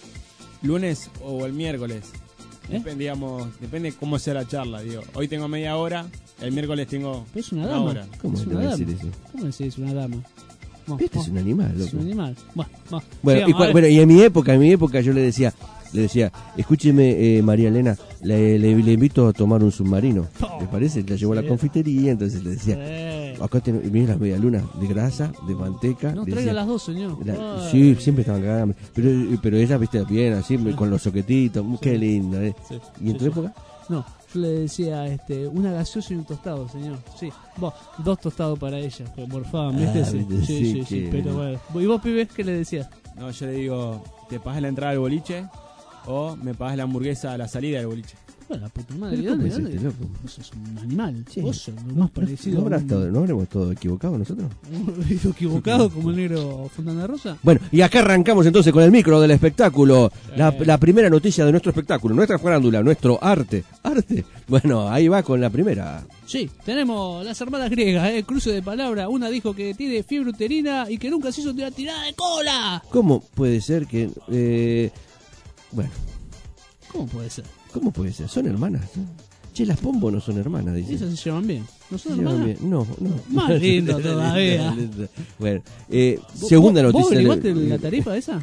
Speaker 7: Lunes o el miércoles.
Speaker 3: ¿Eh?
Speaker 7: Depende, digamos, depende cómo sea la charla, digo. Hoy tengo media hora, el miércoles tengo
Speaker 3: Pero es una
Speaker 7: una
Speaker 3: dama.
Speaker 7: hora.
Speaker 4: ¿Cómo
Speaker 3: es
Speaker 4: te
Speaker 3: una
Speaker 4: va a
Speaker 3: dama.
Speaker 4: decir eso?
Speaker 3: ¿Cómo decís una dama? Vamos,
Speaker 4: Este es
Speaker 3: vamos.
Speaker 4: un animal,
Speaker 3: Es
Speaker 4: loco.
Speaker 3: un animal. Bueno, vamos.
Speaker 4: Bueno, y,
Speaker 3: Sigamos, a
Speaker 4: cua-
Speaker 3: ver.
Speaker 4: bueno, y en mi época, en mi época yo le decía, le decía, escúcheme, eh, María Elena, le, le- le invito a tomar un submarino. ¿Le parece? La llevó a la
Speaker 3: Sí.
Speaker 4: confitería, entonces le decía,
Speaker 3: Sí.
Speaker 4: acá tenés, mirá las medialunas de grasa, de manteca.
Speaker 3: No,
Speaker 4: le
Speaker 3: traiga
Speaker 4: decía,
Speaker 3: las dos, señor.
Speaker 4: la-
Speaker 3: Ay.
Speaker 4: sí, siempre estaban cagadas. Pero, pero ella, viste, bien, así, con los soquetitos, mm, qué lindo. ¿Eh?
Speaker 3: Sí,
Speaker 4: ¿Y en
Speaker 3: sí,
Speaker 4: tu
Speaker 3: sí.
Speaker 4: época?
Speaker 3: No, yo le decía este, una gaseosa y un tostado, señor. Sí, vos, dos tostados para ella, por favor, ¿viste?
Speaker 4: Ah,
Speaker 3: sí,
Speaker 4: viste,
Speaker 3: sí,
Speaker 4: sí,
Speaker 3: sí, sí,
Speaker 4: que-
Speaker 3: pero bueno. ¿Y vos, pibes, qué le decías?
Speaker 7: No, yo le digo, ¿te pagas la entrada al boliche? O me pagas la hamburguesa a la salida del boliche.
Speaker 3: Bueno, la puta madre,
Speaker 4: Pero
Speaker 3: ¿dónde?
Speaker 4: ¿cómo es
Speaker 3: ¿dónde?
Speaker 4: este, loco?
Speaker 3: Vos sos un animal.
Speaker 4: Sí.
Speaker 3: Vos sos lo más parecido
Speaker 4: ¿No, habrá
Speaker 3: a un-
Speaker 4: estado- ¿No habremos todo equivocado nosotros?
Speaker 3: ¿Un ido equivocado como el negro Fontana Rosa?
Speaker 4: Bueno, y acá arrancamos entonces con el micro del espectáculo. La, la primera noticia de nuestro espectáculo, nuestra farándula, nuestro arte. ¿Arte? Bueno, ahí va con la primera.
Speaker 3: Sí, tenemos las hermanas griegas, ¿eh? Cruce de palabra. Una dijo que tiene fiebre uterina y que nunca se hizo una tirada de cola.
Speaker 4: ¿Cómo puede ser que... eh, bueno,
Speaker 3: ¿Cómo puede ser?
Speaker 4: ¿cómo puede ser? Son hermanas. ¿No? Che, las Pombo no son hermanas, dice.
Speaker 3: Esas se llevan bien. ¿No son
Speaker 4: Se llevan
Speaker 3: hermanas?
Speaker 4: bien. No, no.
Speaker 3: Más lindo todavía.
Speaker 4: Bueno, eh,
Speaker 3: ¿Vos-
Speaker 4: segunda
Speaker 3: vos-
Speaker 4: noticia.
Speaker 3: ¿Vos averiguaste
Speaker 4: del-
Speaker 3: la tarifa esa?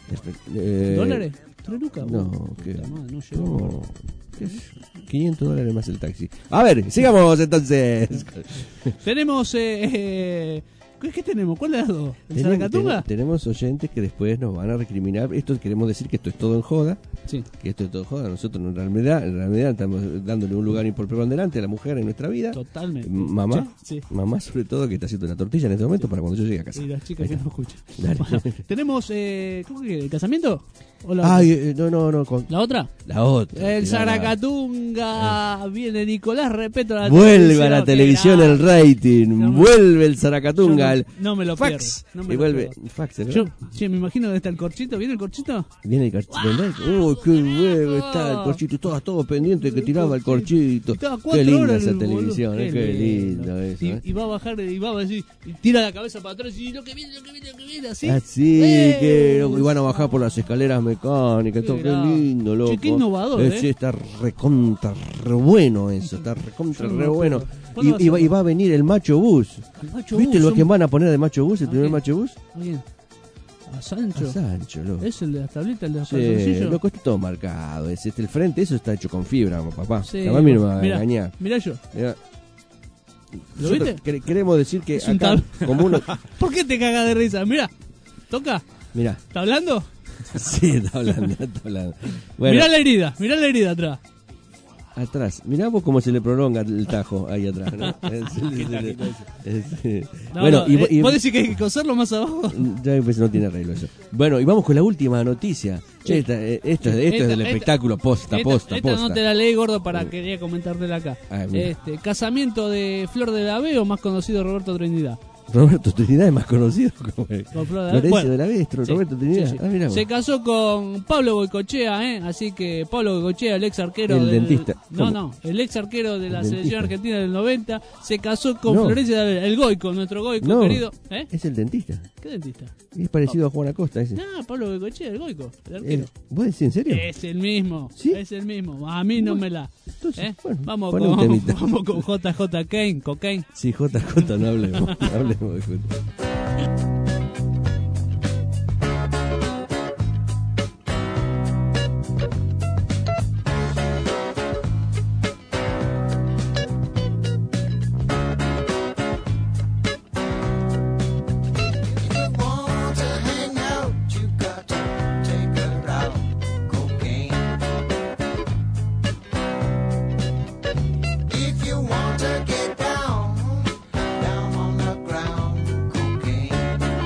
Speaker 4: Eh,
Speaker 3: ¿Dólares? ¿Tres lucas?
Speaker 4: No,
Speaker 3: Uh,
Speaker 4: que...
Speaker 3: puta madre, no llegó.
Speaker 4: no, ¿qué es? quinientos dólares más el taxi. A ver, sigamos entonces.
Speaker 3: Tenemos eh, eh, ¿Qué, qué tenemos? ¿Cuál de las dos? ¿El
Speaker 4: Tenemos,
Speaker 3: Zaracatunga?
Speaker 4: ten- tenemos oyentes que después nos van a recriminar. Esto queremos decir que esto es todo en joda.
Speaker 3: Sí.
Speaker 4: Que esto es todo en joda. Nosotros en realidad, en realidad estamos dándole un lugar preponderante a la mujer en nuestra vida.
Speaker 3: Totalmente.
Speaker 4: M- Mamá,
Speaker 3: Sí.
Speaker 4: mamá sobre todo que está haciendo una tortilla en este momento para cuando yo llegue a casa.
Speaker 3: Y las chicas
Speaker 4: Ahí
Speaker 3: que
Speaker 4: está.
Speaker 3: no escuchan.
Speaker 4: Dale.
Speaker 3: Bueno, tenemos, eh, ¿cómo que? ¿El casamiento? ¿O la
Speaker 4: Ay,
Speaker 3: otra?
Speaker 4: eh, no, no, no. con-
Speaker 3: ¿La otra?
Speaker 4: La otra.
Speaker 3: El
Speaker 4: Tirá la-
Speaker 3: Zaracatunga. Viene Nicolás Repeto a la
Speaker 4: Vuelve a la
Speaker 3: qué
Speaker 4: televisión el rating,
Speaker 3: No me-
Speaker 4: vuelve el Zaracatunga,
Speaker 3: Yo
Speaker 4: el
Speaker 3: no, no me lo
Speaker 4: fax,
Speaker 3: pierdo, no me
Speaker 4: y
Speaker 3: lo
Speaker 4: vuelve
Speaker 3: pierdo.
Speaker 4: fax, ¿verdad?
Speaker 3: Yo, sí, me imagino que está el corchito. ¿Viene el corchito?
Speaker 4: Viene el corchito. Uy, qué huevo está el corchito. Todas todo pendiente de que tiraba el corchito.
Speaker 3: Estaba
Speaker 4: Qué
Speaker 3: cuatro
Speaker 4: linda
Speaker 3: horas
Speaker 4: esa
Speaker 3: el boludo.
Speaker 4: televisión, eh, qué lindo eso.
Speaker 3: Y,
Speaker 4: eh.
Speaker 3: y va a bajar y va a decir, y tira la cabeza para atrás y lo que viene, lo que viene, lo que viene, así.
Speaker 4: Así
Speaker 3: ¡Eh!
Speaker 4: que loco, y van a bajar por las escaleras mecánicas, todo, qué
Speaker 3: grave.
Speaker 4: lindo, loco.
Speaker 3: Che, qué innovador,
Speaker 4: Eh,
Speaker 3: ¿eh?
Speaker 4: sí, está recontra re bueno eso, está recontra
Speaker 3: Yo no
Speaker 4: re
Speaker 3: me
Speaker 4: bueno.
Speaker 3: acuerdo. ¿Cuándo va a
Speaker 4: Y, y, va,
Speaker 3: ser?
Speaker 4: y va a venir el macho bus.
Speaker 3: El macho
Speaker 4: ¿Viste
Speaker 3: bus,
Speaker 4: lo
Speaker 3: son-
Speaker 4: que van a poner de macho bus, el
Speaker 3: ¿A
Speaker 4: primer
Speaker 3: quién?
Speaker 4: macho bus?
Speaker 3: ¿A quién? ¿A Sancho?
Speaker 4: A Sancho, loco.
Speaker 3: ¿Es el de las tablitas, el de los
Speaker 4: Sí,
Speaker 3: calzoncillos?
Speaker 4: loco, está todo marcado. Es este, el frente, eso está hecho con fibra, papá.
Speaker 3: Sí,
Speaker 4: Además, a mí no me va a
Speaker 3: mirá,
Speaker 4: engañar.
Speaker 3: mirá yo.
Speaker 4: Mirá.
Speaker 3: ¿Lo
Speaker 4: Nosotros
Speaker 3: viste?
Speaker 4: quere- queremos decir que
Speaker 3: Es un
Speaker 4: acá,
Speaker 3: tab-
Speaker 4: como uno.
Speaker 3: ¿Por qué te cagas de risa? Mira, toca.
Speaker 4: Mirá.
Speaker 3: ¿Está hablando?
Speaker 4: Sí, está hablando, está hablando. Bueno,
Speaker 3: Mirá la herida, mirá la herida atrás.
Speaker 4: atrás. Mirá vos cómo se le prolonga el tajo ahí atrás, ¿no? Es- es- es- es-
Speaker 3: No,
Speaker 4: bueno,
Speaker 3: no,
Speaker 4: y,
Speaker 3: eh,
Speaker 4: y-
Speaker 3: ¿vos decís que hay que coserlo más abajo?
Speaker 4: ya pues no tiene arreglo eso. Bueno, y vamos con la última noticia. Che, esta- eh, esto, es- esto
Speaker 3: Esta-
Speaker 4: es del
Speaker 3: esta-
Speaker 4: espectáculo posta,
Speaker 3: esta,
Speaker 4: posta,
Speaker 3: esta
Speaker 4: posta.
Speaker 3: no te la leí, gordo, para quería comentártela acá.
Speaker 4: Ah, mira.
Speaker 3: Este, casamiento de Flor de la B, o más conocido Roberto Trinidad.
Speaker 4: Roberto Trinidad es más conocido como el
Speaker 3: Con Flor de la B.
Speaker 4: Florencio
Speaker 3: Bueno,
Speaker 4: de la B,
Speaker 3: sí,
Speaker 4: Roberto Trinidad.
Speaker 3: sí, sí.
Speaker 4: Ah, mirá vos.
Speaker 3: Se casó con Pablo Goicochea, ¿eh? Así que Pablo Goicochea, el ex arquero
Speaker 4: El
Speaker 3: del...
Speaker 4: dentista.
Speaker 3: No,
Speaker 4: ¿Cómo?
Speaker 3: no, el ex arquero de la
Speaker 4: El
Speaker 3: selección
Speaker 4: dentista.
Speaker 3: argentina del noventa, se casó con
Speaker 4: No.
Speaker 3: Florencia de la B, el Goico, nuestro Goico
Speaker 4: No,
Speaker 3: querido. ¿Eh?
Speaker 4: es el dentista.
Speaker 3: ¿Qué dentista?
Speaker 4: Es parecido a Juan Acosta ese.
Speaker 3: No, Pablo Goicochea, el Goico, el arquero.
Speaker 4: El- ¿Vos decís en serio?
Speaker 3: Es el mismo, es el mismo. A mí no me la. ¿Eh? vamos,
Speaker 4: poné un
Speaker 3: con,
Speaker 4: temita.
Speaker 3: vamos con J J Kane, Cocaine.
Speaker 4: Sí, J J, no hablemos. No hablemos de fútbol.
Speaker 2: Want to hang out, you got to take her out. Cocaine. If you want to get down, down on the ground. Cocaine.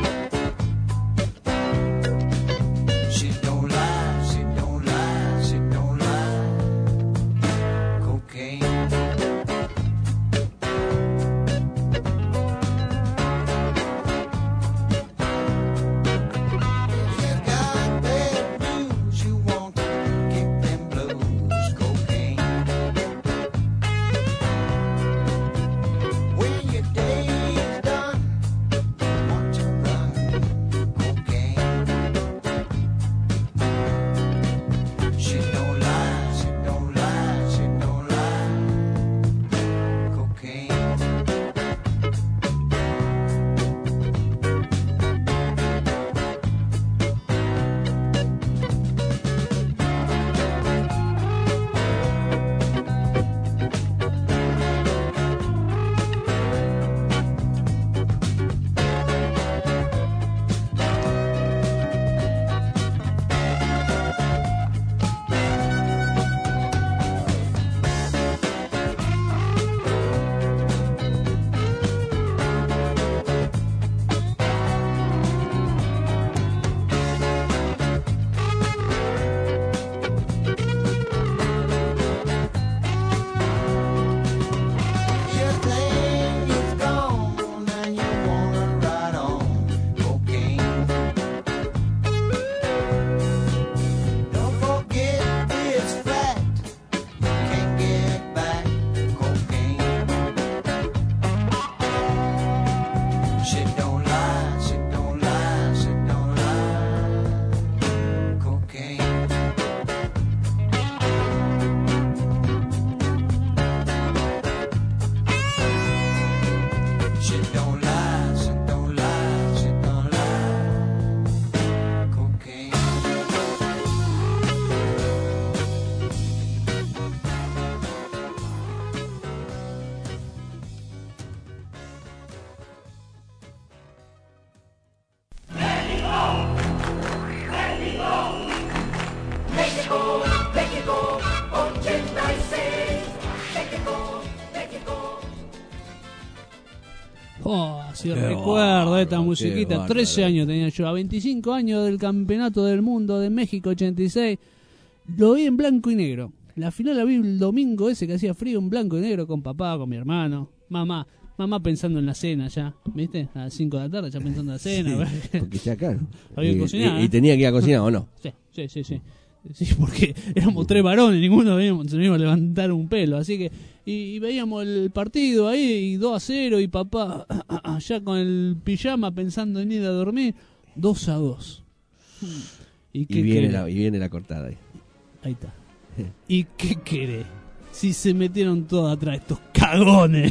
Speaker 3: Oh, sí,
Speaker 4: Qué
Speaker 3: recuerdo
Speaker 4: bárbaro,
Speaker 3: esta
Speaker 4: qué
Speaker 3: musiquita.
Speaker 4: bárbaro.
Speaker 3: trece años tenía yo. A veinticinco años del Campeonato del Mundo de México ochenta y seis. Lo vi en blanco y negro. La final la vi el domingo ese que hacía frío en blanco y negro con papá, con mi hermano. Mamá, mamá pensando en la cena ya. ¿Viste? A las cinco de la tarde ya pensando en la cena.
Speaker 4: Sí, porque ya acá.
Speaker 3: Había que
Speaker 4: Y,
Speaker 3: cocinar,
Speaker 4: y- y
Speaker 3: ¿eh?
Speaker 4: tenía que ir a cocinar, ¿o no?
Speaker 3: Sí, sí, sí, sí. Sí, porque éramos tres varones, ninguno veíamos, se nos iba a levantar un pelo, así que y, y veíamos el partido ahí, y dos a cero, y papá ya con el pijama pensando en ir a dormir, dos a dos. ¿Y, qué
Speaker 4: Y viene,
Speaker 3: querés?
Speaker 4: la, y viene la cortada ahí.
Speaker 3: Ahí está. ¿Y qué querés? Si se metieron todos atrás estos cagones.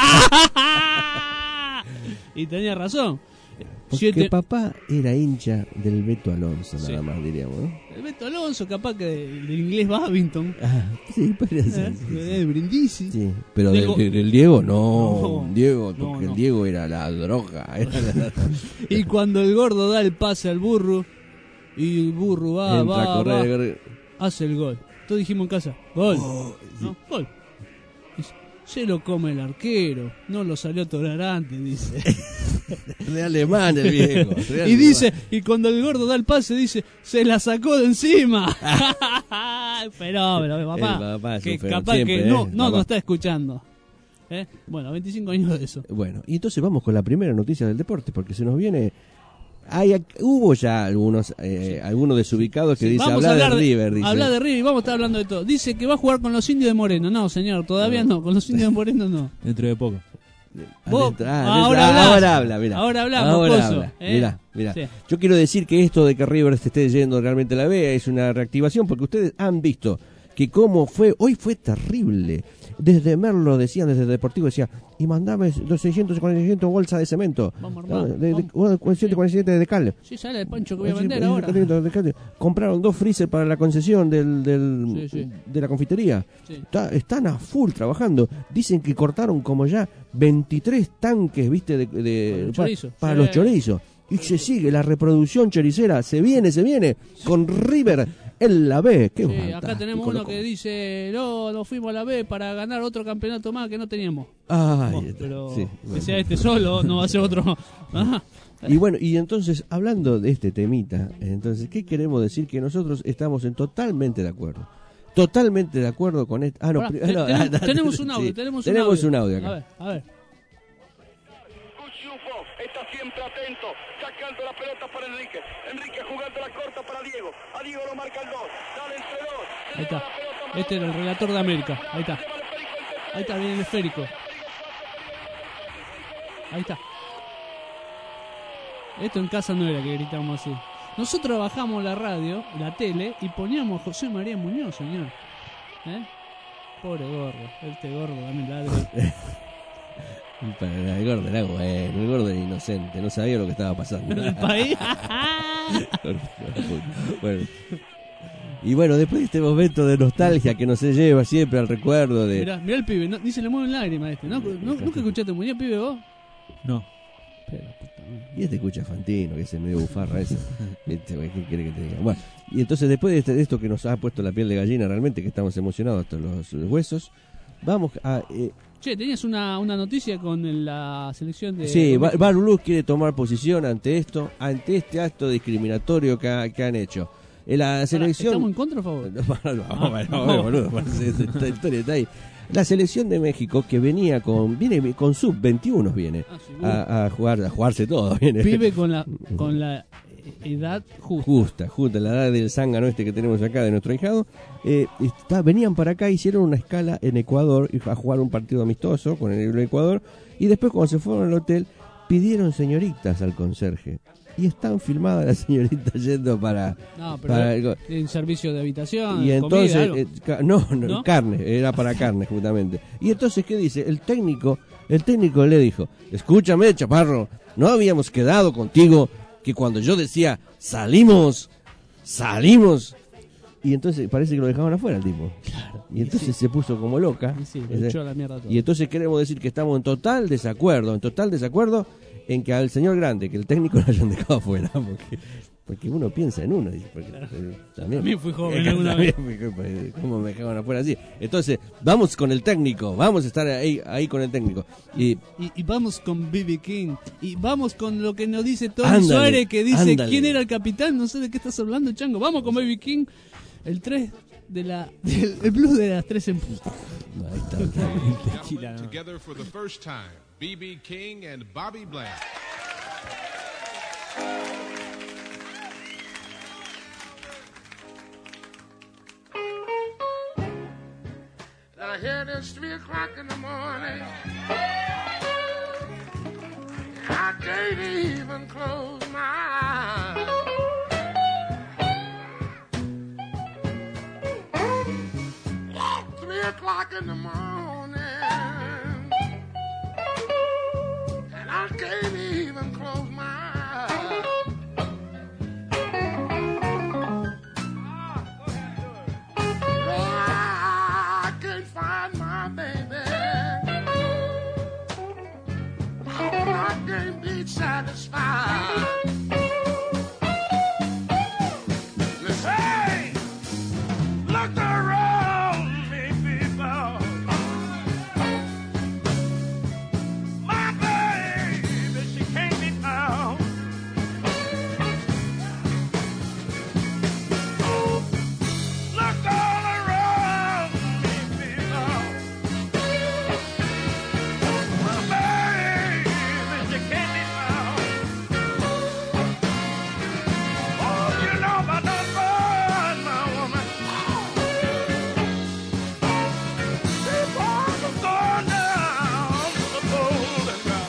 Speaker 3: Y tenía razón.
Speaker 4: Porque
Speaker 3: Siete-
Speaker 4: papá era hincha del Beto Alonso,
Speaker 3: Sí.
Speaker 4: nada más diríamos, ¿no?
Speaker 3: El Beto Alonso, capaz que del inglés Babington.
Speaker 4: Ah, sí, podría ser.
Speaker 3: ¿Eh?
Speaker 4: sí, sí.
Speaker 3: De Brindisi.
Speaker 4: Sí, pero
Speaker 3: Diego-
Speaker 4: del, del Diego no,
Speaker 3: No,
Speaker 4: Diego,
Speaker 3: no,
Speaker 4: porque
Speaker 3: no.
Speaker 4: el Diego era la droga. Era la-
Speaker 3: Y cuando el gordo da el pase al burro, y el burro va,
Speaker 4: Entra
Speaker 3: va,
Speaker 4: a correr,
Speaker 3: va,
Speaker 4: a correr.
Speaker 3: hace el gol. Todos dijimos en casa, gol.
Speaker 4: Oh,
Speaker 3: ¿No? Gol. Dice, se lo come el arquero, no lo salió a torar antes, dice.
Speaker 4: De alemán el viejo. re
Speaker 3: Y dice,
Speaker 4: alemán.
Speaker 3: y cuando el gordo da el pase, dice, se la sacó de encima. Fenómeno, papá.
Speaker 4: El papá es
Speaker 3: que
Speaker 4: un fenómeno,
Speaker 3: capaz
Speaker 4: siempre,
Speaker 3: que no,
Speaker 4: ¿eh?
Speaker 3: no
Speaker 4: Papá.
Speaker 3: nos está escuchando. ¿Eh? Bueno, veinticinco años de eso.
Speaker 4: Bueno, y entonces vamos con la primera noticia del deporte, porque se nos viene... Hay, hubo ya algunos eh, algunos desubicados que
Speaker 3: Sí,
Speaker 4: dice
Speaker 3: vamos
Speaker 4: habla
Speaker 3: a hablar
Speaker 4: de River, dice.
Speaker 3: Habla de River y vamos a estar hablando de todo. Dice que va a jugar con los indios de Moreno. No, señor, todavía no, con los indios de Moreno no.
Speaker 7: Dentro de poco.
Speaker 3: Vos,
Speaker 4: Adentro- ah,
Speaker 3: ahora
Speaker 4: ah,
Speaker 3: hablás.
Speaker 4: ahora habla, mira.
Speaker 3: Ahora hablamos,
Speaker 4: Ahora
Speaker 3: coso,
Speaker 4: habla.
Speaker 3: ¿eh?
Speaker 4: Mirá, mirá.
Speaker 3: Sí.
Speaker 4: Yo quiero decir que esto de que River se esté yendo realmente a la B es una reactivación, porque ustedes han visto que cómo fue, hoy fue terrible. Desde Merlo decían, desde Deportivo decía, y mandame los seiscientos cuarenta y siete bolsas de cemento.
Speaker 3: Vamos,
Speaker 4: Ah,
Speaker 3: hermano,
Speaker 4: de, de,
Speaker 3: vamos.
Speaker 4: cuatrocientos cuarenta y siete de cal.
Speaker 3: Sí, sale el pancho que voy a vender ahora.
Speaker 4: Compraron dos freezer para la concesión del, del,
Speaker 3: Sí, sí.
Speaker 4: de la confitería.
Speaker 3: Sí.
Speaker 4: Está- están a full trabajando. Dicen que cortaron como ya veintitrés tanques, viste, de, de-
Speaker 3: Para los
Speaker 4: pa-
Speaker 3: chorizos.
Speaker 4: para
Speaker 3: Sí.
Speaker 4: los chorizos. Y se sigue la reproducción choricera, se viene, se viene, con River en la B. Qué
Speaker 3: Sí, acá
Speaker 4: fantástico,
Speaker 3: tenemos uno
Speaker 4: loco.
Speaker 3: que dice, no, nos fuimos a la B para ganar otro campeonato más que no teníamos.
Speaker 4: Ay,
Speaker 3: Oh,
Speaker 4: está.
Speaker 3: pero
Speaker 4: Sí,
Speaker 3: que
Speaker 4: bueno.
Speaker 3: sea este solo, no va a ser otro. Ah,
Speaker 4: Y bueno, y entonces, hablando de este temita, entonces, ¿qué queremos decir? Que nosotros estamos en totalmente de acuerdo. Totalmente de acuerdo con esto. Ah, no,
Speaker 3: pará,
Speaker 4: pri-
Speaker 3: te-
Speaker 4: no,
Speaker 3: tenemos,
Speaker 4: ah,
Speaker 3: tenemos un
Speaker 4: sí,
Speaker 3: audio, tenemos, un
Speaker 4: tenemos
Speaker 3: audio.
Speaker 4: un audio acá.
Speaker 3: A ver, a ver.
Speaker 21: Cuchufo está siempre atento, sacando la pelota para Enrique. Enrique jugando la corta para Diego. A Diego lo marca el dos. Dale entre dos.
Speaker 3: Ahí está. Este era el relator de América. Ahí está. Ahí está, viene el esférico. Ahí está. Esto en casa no era que gritábamos así. Nosotros bajamos la radio, la tele, y poníamos a José María Muñoz, señor. ¿Eh? Pobre gordo. Este gordo también ladra.
Speaker 4: Para el gordo era bueno, el gordo era inocente, no sabía lo que estaba pasando.
Speaker 3: ¿En el país?
Speaker 4: Bueno. Y bueno, después de este momento de nostalgia que nos lleva siempre al recuerdo de...
Speaker 3: Mirá, mirá el pibe, no, ni se le mueven lágrimas a este. ¿No, no, ¿Nunca escuchaste Muñoz, pibe, vos?
Speaker 7: No.
Speaker 3: Pero, puta madre.
Speaker 4: Y este escucha Fantino, que es el medio bufarra ese. Este, güey, ¿qué quiere que te diga? Bueno, y entonces después de, este- de esto que nos ha puesto la piel de gallina realmente, que estamos emocionados hasta los huesos, vamos a... eh,
Speaker 3: Che, tenías una, una noticia con el- la selección de...
Speaker 4: sí,
Speaker 3: de
Speaker 4: Ba-
Speaker 3: México.
Speaker 4: Baruluz quiere tomar posición ante esto, ante este acto discriminatorio que, ha- que han hecho. En la
Speaker 3: Pará,
Speaker 4: selección...
Speaker 3: ¿Estamos en contra o a favor?
Speaker 4: No, no, no,
Speaker 3: Ah,
Speaker 4: bueno,
Speaker 3: no.
Speaker 4: bueno, boludo, pues, esta historia está ahí. La selección de México que venía con viene con sub veintiuno viene
Speaker 3: Ah, seguro.
Speaker 4: a, a jugar a jugarse todo viene.
Speaker 3: Pibe con la, con la edad justa.
Speaker 4: Justa, justa, la edad del zángano este que tenemos acá de nuestro hijado. Eh, está, venían para acá, hicieron una escala en Ecuador y a jugar un partido amistoso con el Ecuador. Y después, cuando se fueron al hotel, pidieron señoritas al conserje. Y están filmadas las señoritas yendo para.
Speaker 3: No, pero
Speaker 4: para el-
Speaker 3: en servicio de habitación,
Speaker 4: y
Speaker 3: comida,
Speaker 4: entonces,
Speaker 3: algo.
Speaker 4: eh, ca- no, no,
Speaker 3: ¿No?
Speaker 4: carne, era para carne justamente. Y entonces, ¿qué dice? El técnico, el técnico le dijo, escúchame, chaparro, no habíamos quedado contigo que cuando yo decía, salimos, salimos. Y entonces parece que lo dejaban afuera el tipo. Y entonces se puso como loca.
Speaker 3: Y sí, lo echó a la mierda todo.
Speaker 4: Y entonces queremos decir que estamos en total desacuerdo, en total desacuerdo en que al señor Grande, que el técnico lo hayan dejado afuera. Porque Porque uno piensa en uno. Dice, porque,
Speaker 3: Claro.
Speaker 4: eh, también,
Speaker 3: También fui joven
Speaker 4: eh,
Speaker 3: alguna
Speaker 4: también
Speaker 3: vez.
Speaker 4: fui- pues, ¿cómo me dejaban afuera así? Entonces, vamos con el técnico. Vamos a estar ahí, ahí con el técnico. Y
Speaker 3: Y, y vamos con B B King. Y vamos con lo que nos dice Tony
Speaker 4: Ándale,
Speaker 3: Suárez, que dice
Speaker 4: ándale.
Speaker 3: quién era el capitán. No sé de qué estás hablando, Chango. Vamos con B B King. El tres de la. del- el blues de las tres en punto.
Speaker 4: ahí está.
Speaker 7: Tequila, no.
Speaker 6: Together for the first time, B B King and Bobby Bland.
Speaker 10: I hear it's three o'clock in the morning. I can't even close my eyes. Three o'clock in the morning, and I can't even close my eyes. I can't find my baby. I can't be satisfied. Listen, hey, look around me, people. My baby, she can't be found. Look all around me, people. My baby, she can't be found. Oh, you know about that bird, my woman. People are going down to the golden ground.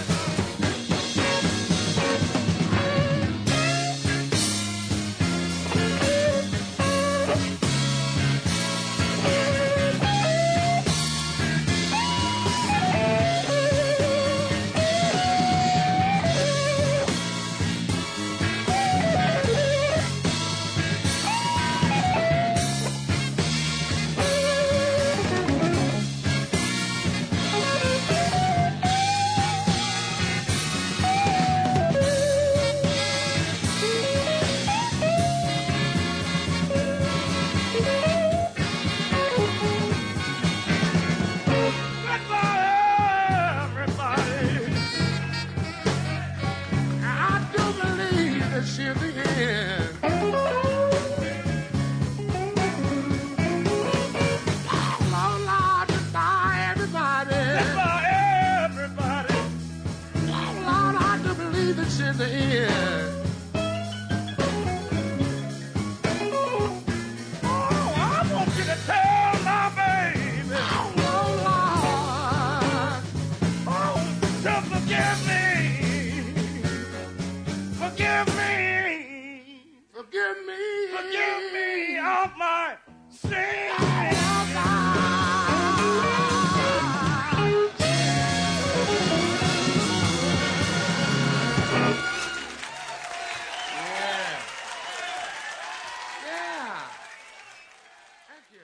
Speaker 10: Goodbye, everybody. I do believe that she'll be in. Lord, Lord, goodbye, everybody. Goodbye, everybody. Lord, I do believe that she'll be in. Oh, I want you to tell my baby. Oh, Lord. Oh, to forgive me. Forgive me. Forgive me. Forgive me of my sins. Yeah. Yeah. Thank you.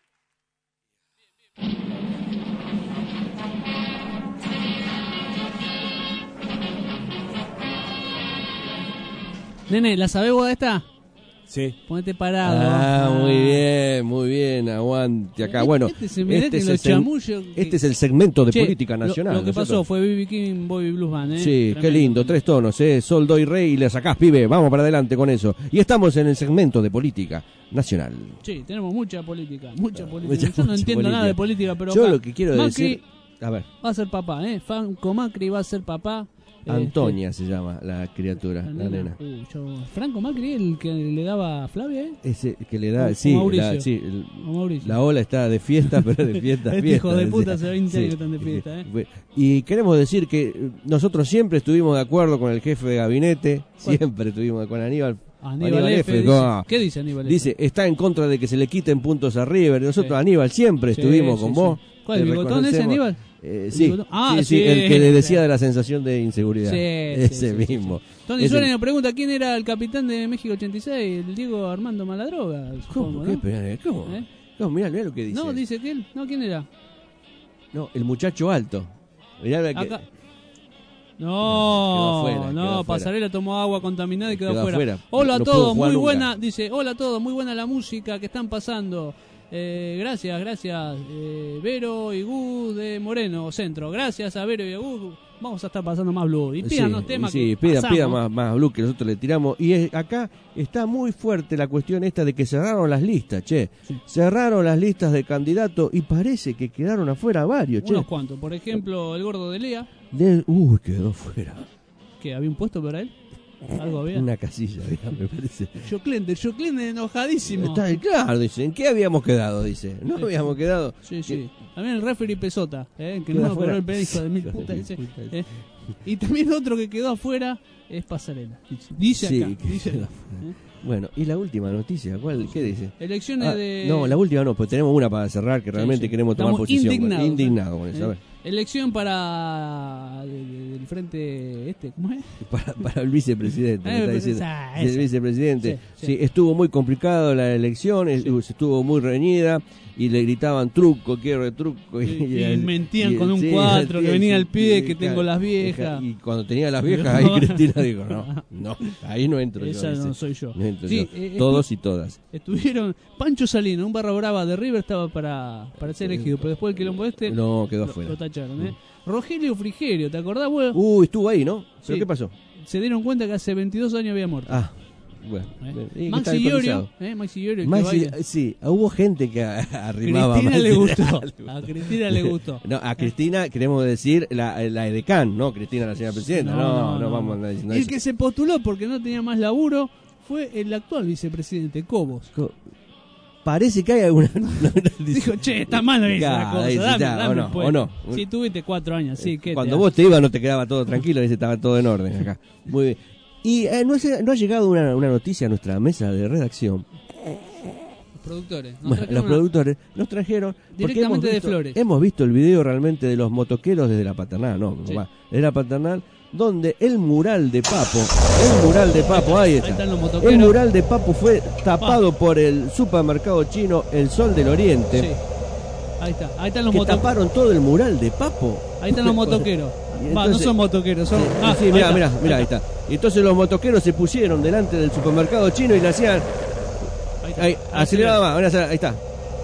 Speaker 3: Nene, ¿la sabés vos de esta?
Speaker 7: Sí.
Speaker 3: Ponete parado.
Speaker 4: Ah, muy bien, muy bien, aguante acá. Bueno,
Speaker 3: Este se mirá
Speaker 4: este
Speaker 3: que
Speaker 4: es,
Speaker 3: lo
Speaker 4: el, seg-
Speaker 3: chamullo que-
Speaker 4: este es el segmento de
Speaker 3: Che,
Speaker 4: política
Speaker 3: lo-
Speaker 4: nacional.
Speaker 3: Lo, que
Speaker 4: ¿no es
Speaker 3: pasó
Speaker 4: cierto?
Speaker 3: fue B B King Bobby Blues Band, ¿eh?
Speaker 4: Sí, qué
Speaker 3: Tremendo.
Speaker 4: lindo, tres tonos, ¿eh? Sol, do y re y le sacás, pibe. Vamos para adelante con eso. Y estamos en el segmento de política nacional.
Speaker 3: Sí, tenemos mucha política, mucha política.
Speaker 4: Mucha,
Speaker 3: Yo no
Speaker 4: mucha
Speaker 3: entiendo
Speaker 4: política.
Speaker 3: nada de política, pero
Speaker 4: Yo
Speaker 3: acá
Speaker 4: lo que quiero
Speaker 3: Macri
Speaker 4: decir... A ver,
Speaker 3: va a ser papá, ¿eh? Franco Macri va a ser papá.
Speaker 4: Antonia se llama la criatura,
Speaker 3: Este,
Speaker 4: la nena.
Speaker 3: Uh, yo- Franco Macri, el que le daba a Flavia, ¿eh?
Speaker 4: Ese que le da,
Speaker 3: O- o
Speaker 4: sí,
Speaker 3: Mauricio.
Speaker 4: la, sí, el-
Speaker 3: O Mauricio.
Speaker 4: la ola está de fiesta, pero de fiesta,
Speaker 3: Este
Speaker 4: fiesta.
Speaker 3: hijo de
Speaker 4: o
Speaker 3: puta
Speaker 4: sea,
Speaker 3: hace veinte
Speaker 4: sí.
Speaker 3: años que están de fiesta, ¿eh?
Speaker 4: Fue- Y queremos decir que eh, nosotros siempre estuvimos de acuerdo con el jefe de gabinete,
Speaker 3: ¿Cuál?
Speaker 4: siempre estuvimos con Aníbal.
Speaker 3: Aníbal F. dice-
Speaker 4: no.
Speaker 3: ¿Qué dice Aníbal F?
Speaker 4: Dice, está en contra de que se le quiten puntos a River. Nosotros,
Speaker 3: Sí.
Speaker 4: Aníbal, siempre
Speaker 3: Sí,
Speaker 4: estuvimos
Speaker 3: sí,
Speaker 4: con
Speaker 3: sí.
Speaker 4: vos.
Speaker 3: ¿Cuál, el
Speaker 4: Te
Speaker 3: bigotón ese,
Speaker 4: reconocemos.
Speaker 3: Aníbal?
Speaker 4: Eh,
Speaker 3: ¿El
Speaker 4: sí,
Speaker 3: bigotón? Ah,
Speaker 4: sí, sí,
Speaker 3: sí.
Speaker 4: el que le decía de la sensación de inseguridad.
Speaker 3: Sí,
Speaker 4: Ese
Speaker 3: sí, sí,
Speaker 4: mismo.
Speaker 3: Tony
Speaker 4: Ese-
Speaker 3: Suárez nos pregunta quién era el capitán de México ochenta y seis, el Diego Armando Maladroga.
Speaker 4: ¿Cómo?
Speaker 3: supongo,
Speaker 4: ¿Qué?
Speaker 3: ¿no?
Speaker 4: Pero, ¿Cómo?
Speaker 3: ¿Eh?
Speaker 4: No, mirá, mirá lo que dice.
Speaker 3: No, dice que él. No, ¿quién era?
Speaker 4: No, el muchacho alto. Mirá lo que...
Speaker 3: Acá. No,
Speaker 4: Quedó afuera,
Speaker 3: no,
Speaker 4: quedó
Speaker 3: Pasarela tomó agua contaminada y quedó,
Speaker 4: Quedó
Speaker 3: afuera.
Speaker 4: afuera.
Speaker 3: Hola a
Speaker 4: No pudo
Speaker 3: todos,
Speaker 4: jugar
Speaker 3: muy
Speaker 4: nunca.
Speaker 3: buena, dice, hola a todos, muy buena la música que están pasando. Eh, gracias, gracias, eh, Vero y Gus de Moreno Centro. Gracias a Vero y a Gus. Vamos a estar pasando más blues. Y pídanos
Speaker 4: sí,
Speaker 3: temas
Speaker 4: sí,
Speaker 3: que
Speaker 4: pidan,
Speaker 3: pasamos.
Speaker 4: pidan más, más blues que nosotros le tiramos. Y es- acá está muy fuerte la cuestión esta de que cerraron las listas, che. Cerraron las listas de candidatos y parece que quedaron afuera varios, che.
Speaker 3: Unos cuantos. Por ejemplo, el gordo de Lea,
Speaker 4: De- uy, quedó fuera.
Speaker 3: que había un puesto para él. Algo había.
Speaker 4: Una casilla, había, me parece.
Speaker 3: Joclén, de Joclén enojadísimo.
Speaker 4: Está claro, dice. ¿En qué habíamos quedado? Dice. No
Speaker 3: Sí.
Speaker 4: habíamos quedado.
Speaker 3: Sí, sí. También el referee Pesota, eh, que
Speaker 4: Queda
Speaker 3: no me
Speaker 4: afuera.
Speaker 3: el médico de mil putas. ese, eh. Y también otro que quedó afuera es Pasarela. Dice
Speaker 4: Sí,
Speaker 3: acá.
Speaker 4: que
Speaker 3: Dice
Speaker 4: quedó
Speaker 3: acá.
Speaker 4: afuera. Bueno, y la última noticia, ¿cuál? ¿Qué dice?
Speaker 3: Elecciones
Speaker 4: Ah,
Speaker 3: de...
Speaker 4: No, la última no, pues tenemos una para cerrar que realmente
Speaker 3: sí.
Speaker 4: queremos tomar
Speaker 3: Estamos
Speaker 4: posición.
Speaker 3: indignados.
Speaker 4: Indignados con eso,
Speaker 3: ¿Eh?
Speaker 4: a ver.
Speaker 3: Elección para de- de- del frente este, ¿cómo es?
Speaker 4: Para, para el vicepresidente, me
Speaker 3: Eh,
Speaker 4: está
Speaker 3: pues,
Speaker 4: diciendo.
Speaker 3: esa,
Speaker 4: El
Speaker 3: esa.
Speaker 4: vicepresidente.
Speaker 3: Sí,
Speaker 4: Sí,
Speaker 3: sí.
Speaker 4: estuvo muy complicado la elección, es- estuvo muy reñida y le gritaban truco, quiero truco.
Speaker 3: Sí, y
Speaker 4: el-
Speaker 3: mentían
Speaker 4: y
Speaker 3: con un
Speaker 4: sí,
Speaker 3: cuatro, que
Speaker 4: sí,
Speaker 3: venía
Speaker 4: sí,
Speaker 3: el pibe,
Speaker 4: sí,
Speaker 3: que
Speaker 4: claro,
Speaker 3: tengo las viejas.
Speaker 4: Y cuando tenía las viejas, ahí Cristina dijo, no, no, ahí no entro yo.
Speaker 3: Esa
Speaker 4: dice.
Speaker 3: no soy yo.
Speaker 4: No entro
Speaker 3: Sí,
Speaker 4: yo.
Speaker 3: eh,
Speaker 4: Todos y todas.
Speaker 3: Estuvieron Pancho Salino, un barra brava de River, estaba para, para ser elegido, pero después el quilombo este
Speaker 4: No, quedó
Speaker 3: lo,
Speaker 4: afuera.
Speaker 3: lo tacharon. ¿eh? Rogelio Frigerio, ¿te acordás, vos?
Speaker 4: Uy, estuvo ahí, ¿no? ¿Pero
Speaker 3: Sí.
Speaker 4: qué pasó?
Speaker 3: Se dieron cuenta que hace veintidós años había muerto.
Speaker 4: Ah, bueno.
Speaker 3: ¿Eh?
Speaker 4: Y que
Speaker 3: Maxi
Speaker 4: está
Speaker 3: Iorio,
Speaker 4: improvisado.
Speaker 3: ¿eh? Maxi Iorio, el que
Speaker 4: Maxi-
Speaker 3: baila.
Speaker 4: sí, hubo gente que a- arrimaba.
Speaker 3: Cristina
Speaker 4: a
Speaker 3: le
Speaker 4: Maxi.
Speaker 3: gustó. A Cristina le gustó.
Speaker 4: No, a Cristina queremos decir la, la edecán, no Cristina la señora presidenta. No, no, vamos a andar diciendo
Speaker 3: El
Speaker 4: eso.
Speaker 3: que se postuló porque no tenía más laburo fue el actual vicepresidente, Cobos.
Speaker 4: Co- Parece que hay alguna.
Speaker 3: Dijo, che, está mal esa
Speaker 4: Ya,
Speaker 3: cosa,
Speaker 4: dice,
Speaker 3: dame,
Speaker 4: ya,
Speaker 3: dame
Speaker 4: o no,
Speaker 3: un puesto.
Speaker 4: o no.
Speaker 3: Sí, tuviste cuatro años, sí. ¿qué
Speaker 4: Cuando
Speaker 3: te
Speaker 4: vos te ibas no te quedaba todo tranquilo, dice, estaba todo en orden acá. Muy bien. Y eh, no, ha- no ha llegado una, una noticia a nuestra mesa de redacción.
Speaker 3: Los productores. nos
Speaker 4: Bueno,
Speaker 3: trajeron
Speaker 4: los
Speaker 3: una-
Speaker 4: productores nos trajeron porque
Speaker 3: Directamente
Speaker 4: hemos
Speaker 3: de
Speaker 4: visto,
Speaker 3: Flores.
Speaker 4: hemos visto el video realmente de los motoqueros desde la paternal, no,
Speaker 3: Sí.
Speaker 4: va, desde la paternal, donde el mural de Papo, el mural de Papo, ahí
Speaker 3: Ahí
Speaker 4: está,
Speaker 3: están los motoqueros.
Speaker 4: el mural de Papo fue tapado por el supermercado chino El Sol del Oriente,
Speaker 3: Sí. Ahí está, ahí están los
Speaker 4: que
Speaker 3: motoqueros.
Speaker 4: taparon todo el mural de Papo.
Speaker 3: Ahí están los motoqueros.
Speaker 4: Y
Speaker 3: Va, no
Speaker 4: entonces-
Speaker 3: son motoqueros, son.
Speaker 4: Sí,
Speaker 3: Ah,
Speaker 4: sí,
Speaker 3: ahí
Speaker 4: mirá,
Speaker 3: está,
Speaker 4: mirá, mirá, ahí está. Y entonces los motoqueros se pusieron delante del supermercado chino y le hacían.
Speaker 3: Ahí está.
Speaker 4: Ahí, aceleraba más, ahora, ahí está.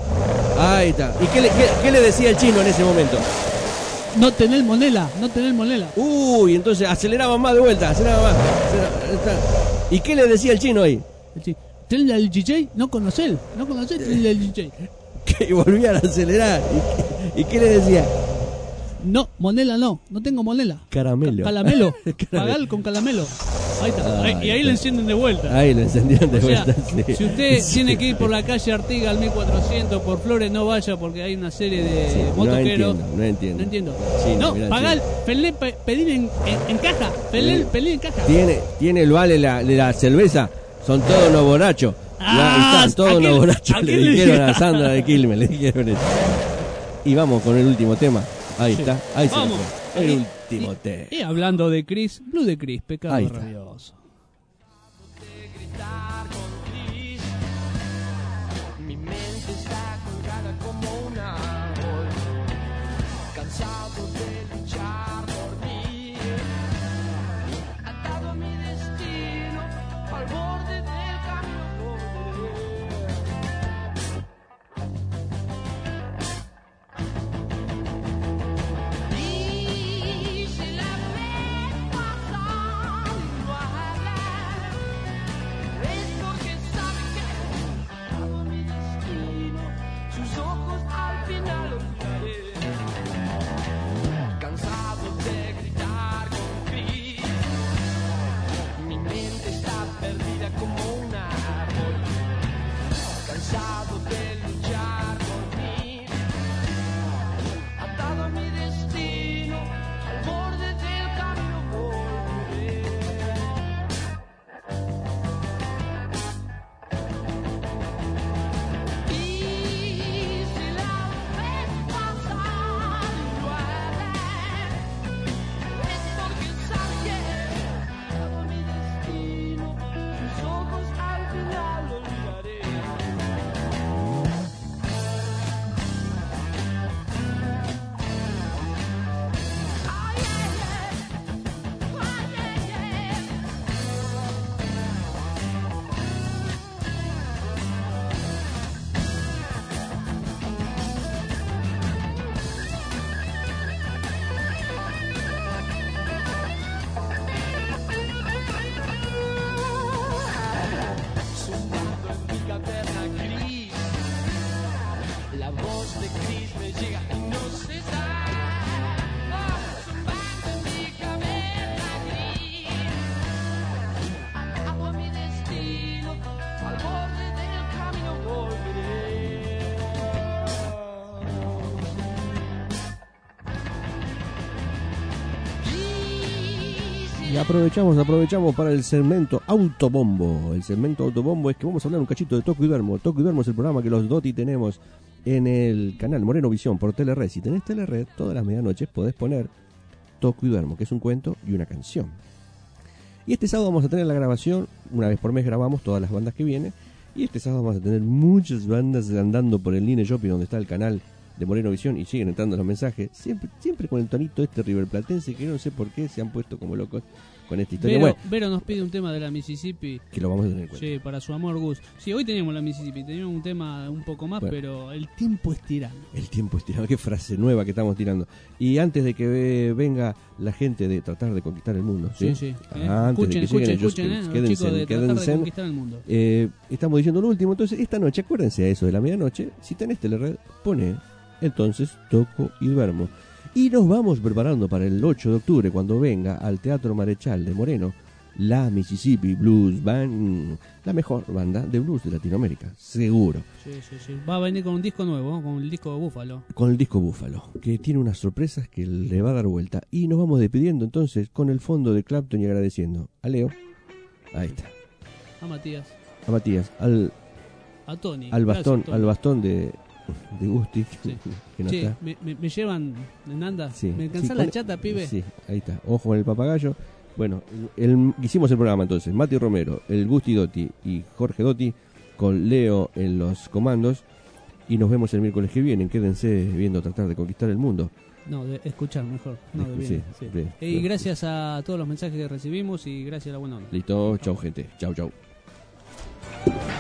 Speaker 4: Ahí está. ¿Y qué le, qué, qué le decía el chino en ese momento?
Speaker 3: No tenés monela, no tenés monela.
Speaker 4: Uy, entonces aceleraban más de vuelta, aceleraban más. aceleraban, ahí está. ¿Y qué le decía el chino ahí?
Speaker 3: ¿Tenés el D J? No conocés, no conocés el D J.
Speaker 4: Que volvían a acelerar. ¿Y, qué- y qué le decía?
Speaker 3: No, monela no, no tengo monela.
Speaker 4: Caramelo.
Speaker 3: Calamelo,
Speaker 4: Caramelo.
Speaker 3: pagal con calamelo. Ahí está, ahí-
Speaker 4: Ahí
Speaker 3: y ahí
Speaker 4: está.
Speaker 3: le encienden de vuelta.
Speaker 4: Ahí le encendieron de
Speaker 3: O sea,
Speaker 4: vuelta. Sí.
Speaker 3: si usted
Speaker 4: Sí.
Speaker 3: tiene que ir por la calle Artigas al mil cuatrocientos por Flores, no vaya porque hay una serie de
Speaker 4: Sí, no
Speaker 3: motoqueros.
Speaker 4: entiendo, no entiendo.
Speaker 3: No entiendo.
Speaker 4: Sí,
Speaker 3: no,
Speaker 4: mira,
Speaker 3: pagar,
Speaker 4: sí.
Speaker 3: pelé, pe- pedir en, en, en caja. Pelé,
Speaker 4: Sí.
Speaker 3: pelé en caja.
Speaker 4: Tiene, tiene el vale la, de la cerveza. Son todos unos borrachos.
Speaker 3: Ah,
Speaker 4: Ya están todos
Speaker 3: ¿a
Speaker 4: unos
Speaker 3: quién-
Speaker 4: borrachos.
Speaker 3: a
Speaker 4: Le
Speaker 3: quién le
Speaker 4: dijeron
Speaker 3: dijeron?
Speaker 4: a Sandra de Quilmes, le dijeron eso. Y vamos con el último tema. Ahí
Speaker 3: Sí.
Speaker 4: está. Ahí se
Speaker 3: Vamos.
Speaker 4: nos fue. El
Speaker 3: Ahí.
Speaker 4: último tema.
Speaker 3: Y hablando de Chris, Blue de Chris, pecado
Speaker 4: Ahí está.
Speaker 3: rabioso.
Speaker 2: Mi mente está colgada como un árbol, cansado de luchar por mí, atado a mi destino, al borde del camino. Y si la ves pasando a hablar, es porque
Speaker 4: Y aprovechamos, aprovechamos para el segmento Autobombo. El segmento Autobombo es que vamos a hablar un cachito de Toco y Duermo. Toco y Duermo es el programa que los Doti tenemos en el canal Moreno Visión por Telered. Si tenés Telered, todas las medianoches podés poner Toco y Duermo, que es un cuento y una canción. Y este sábado vamos a tener la grabación, una vez por mes grabamos todas las bandas que vienen. Y este sábado vamos a tener muchas bandas andando por el Line Shopping, donde está el canal de Moreno Visión, y siguen entrando los mensajes, siempre siempre con el tonito este riverplatense, que no sé por qué se han puesto como locos con esta historia.
Speaker 3: Vero,
Speaker 4: Bueno,
Speaker 3: Vero nos pide un tema de la Mississippi.
Speaker 4: que lo vamos a tener en cuenta.
Speaker 3: Sí, para su amor Gus. Sí, hoy teníamos la Mississippi, teníamos un tema un poco más,
Speaker 4: Bueno.
Speaker 3: pero el tiempo es tirano.
Speaker 4: El tiempo es tirado, qué frase nueva que estamos tirando. Y antes de que ve- venga la gente de tratar de conquistar el mundo, ¿sí?
Speaker 3: Sí, sí. Eh,
Speaker 4: Ah, antes
Speaker 3: escuchen,
Speaker 4: de que lleguen
Speaker 3: escuchen,
Speaker 4: ellos,
Speaker 3: escuchen, eh, los
Speaker 4: quédense,
Speaker 3: chicos de tratar de
Speaker 4: quédense.
Speaker 3: conquistar el mundo.
Speaker 4: Eh, estamos diciendo lo último, entonces esta noche, acuérdense a eso de la medianoche, si tenés Telered, pone entonces Toco y Duermo. Y nos vamos preparando para el ocho de octubre, cuando venga al Teatro Marechal de Moreno la Mississippi Blues Band, la mejor banda de blues de Latinoamérica, seguro.
Speaker 3: Sí, sí, sí. Va a venir con un disco nuevo, con el disco Búfalo.
Speaker 4: Con el disco Búfalo, que tiene unas sorpresas que le va a dar vuelta. Y nos vamos despidiendo entonces con el fondo de Clapton y agradeciendo a Leo, ahí está,
Speaker 3: A Matías,
Speaker 4: a Matías, al,
Speaker 3: a Tony.
Speaker 4: al
Speaker 3: Gracias,
Speaker 4: bastón,
Speaker 3: Tony.
Speaker 4: al bastón de, de Gusti,
Speaker 3: Sí.
Speaker 4: que no
Speaker 3: Sí,
Speaker 4: está.
Speaker 3: me, me, me llevan en anda.
Speaker 4: Sí,
Speaker 3: ¿Me alcanzás
Speaker 4: sí,
Speaker 3: la
Speaker 4: con-
Speaker 3: chata, pibe?
Speaker 4: Sí, ahí está. Ojo con el papagayo. Bueno, el, el- hicimos el programa entonces. Mati Romero, el Gusti Dotti y Jorge Dotti con Leo en los comandos. Y nos vemos el miércoles que viene. Quédense viendo Tratar de Conquistar el Mundo.
Speaker 3: No, de escuchar mejor. No, de
Speaker 4: Sí,
Speaker 3: bien, sí.
Speaker 4: bien,
Speaker 3: Y
Speaker 4: bien.
Speaker 3: gracias a todos los mensajes que recibimos y gracias a la buena onda.
Speaker 4: Listo, chau gente. Chau, chau.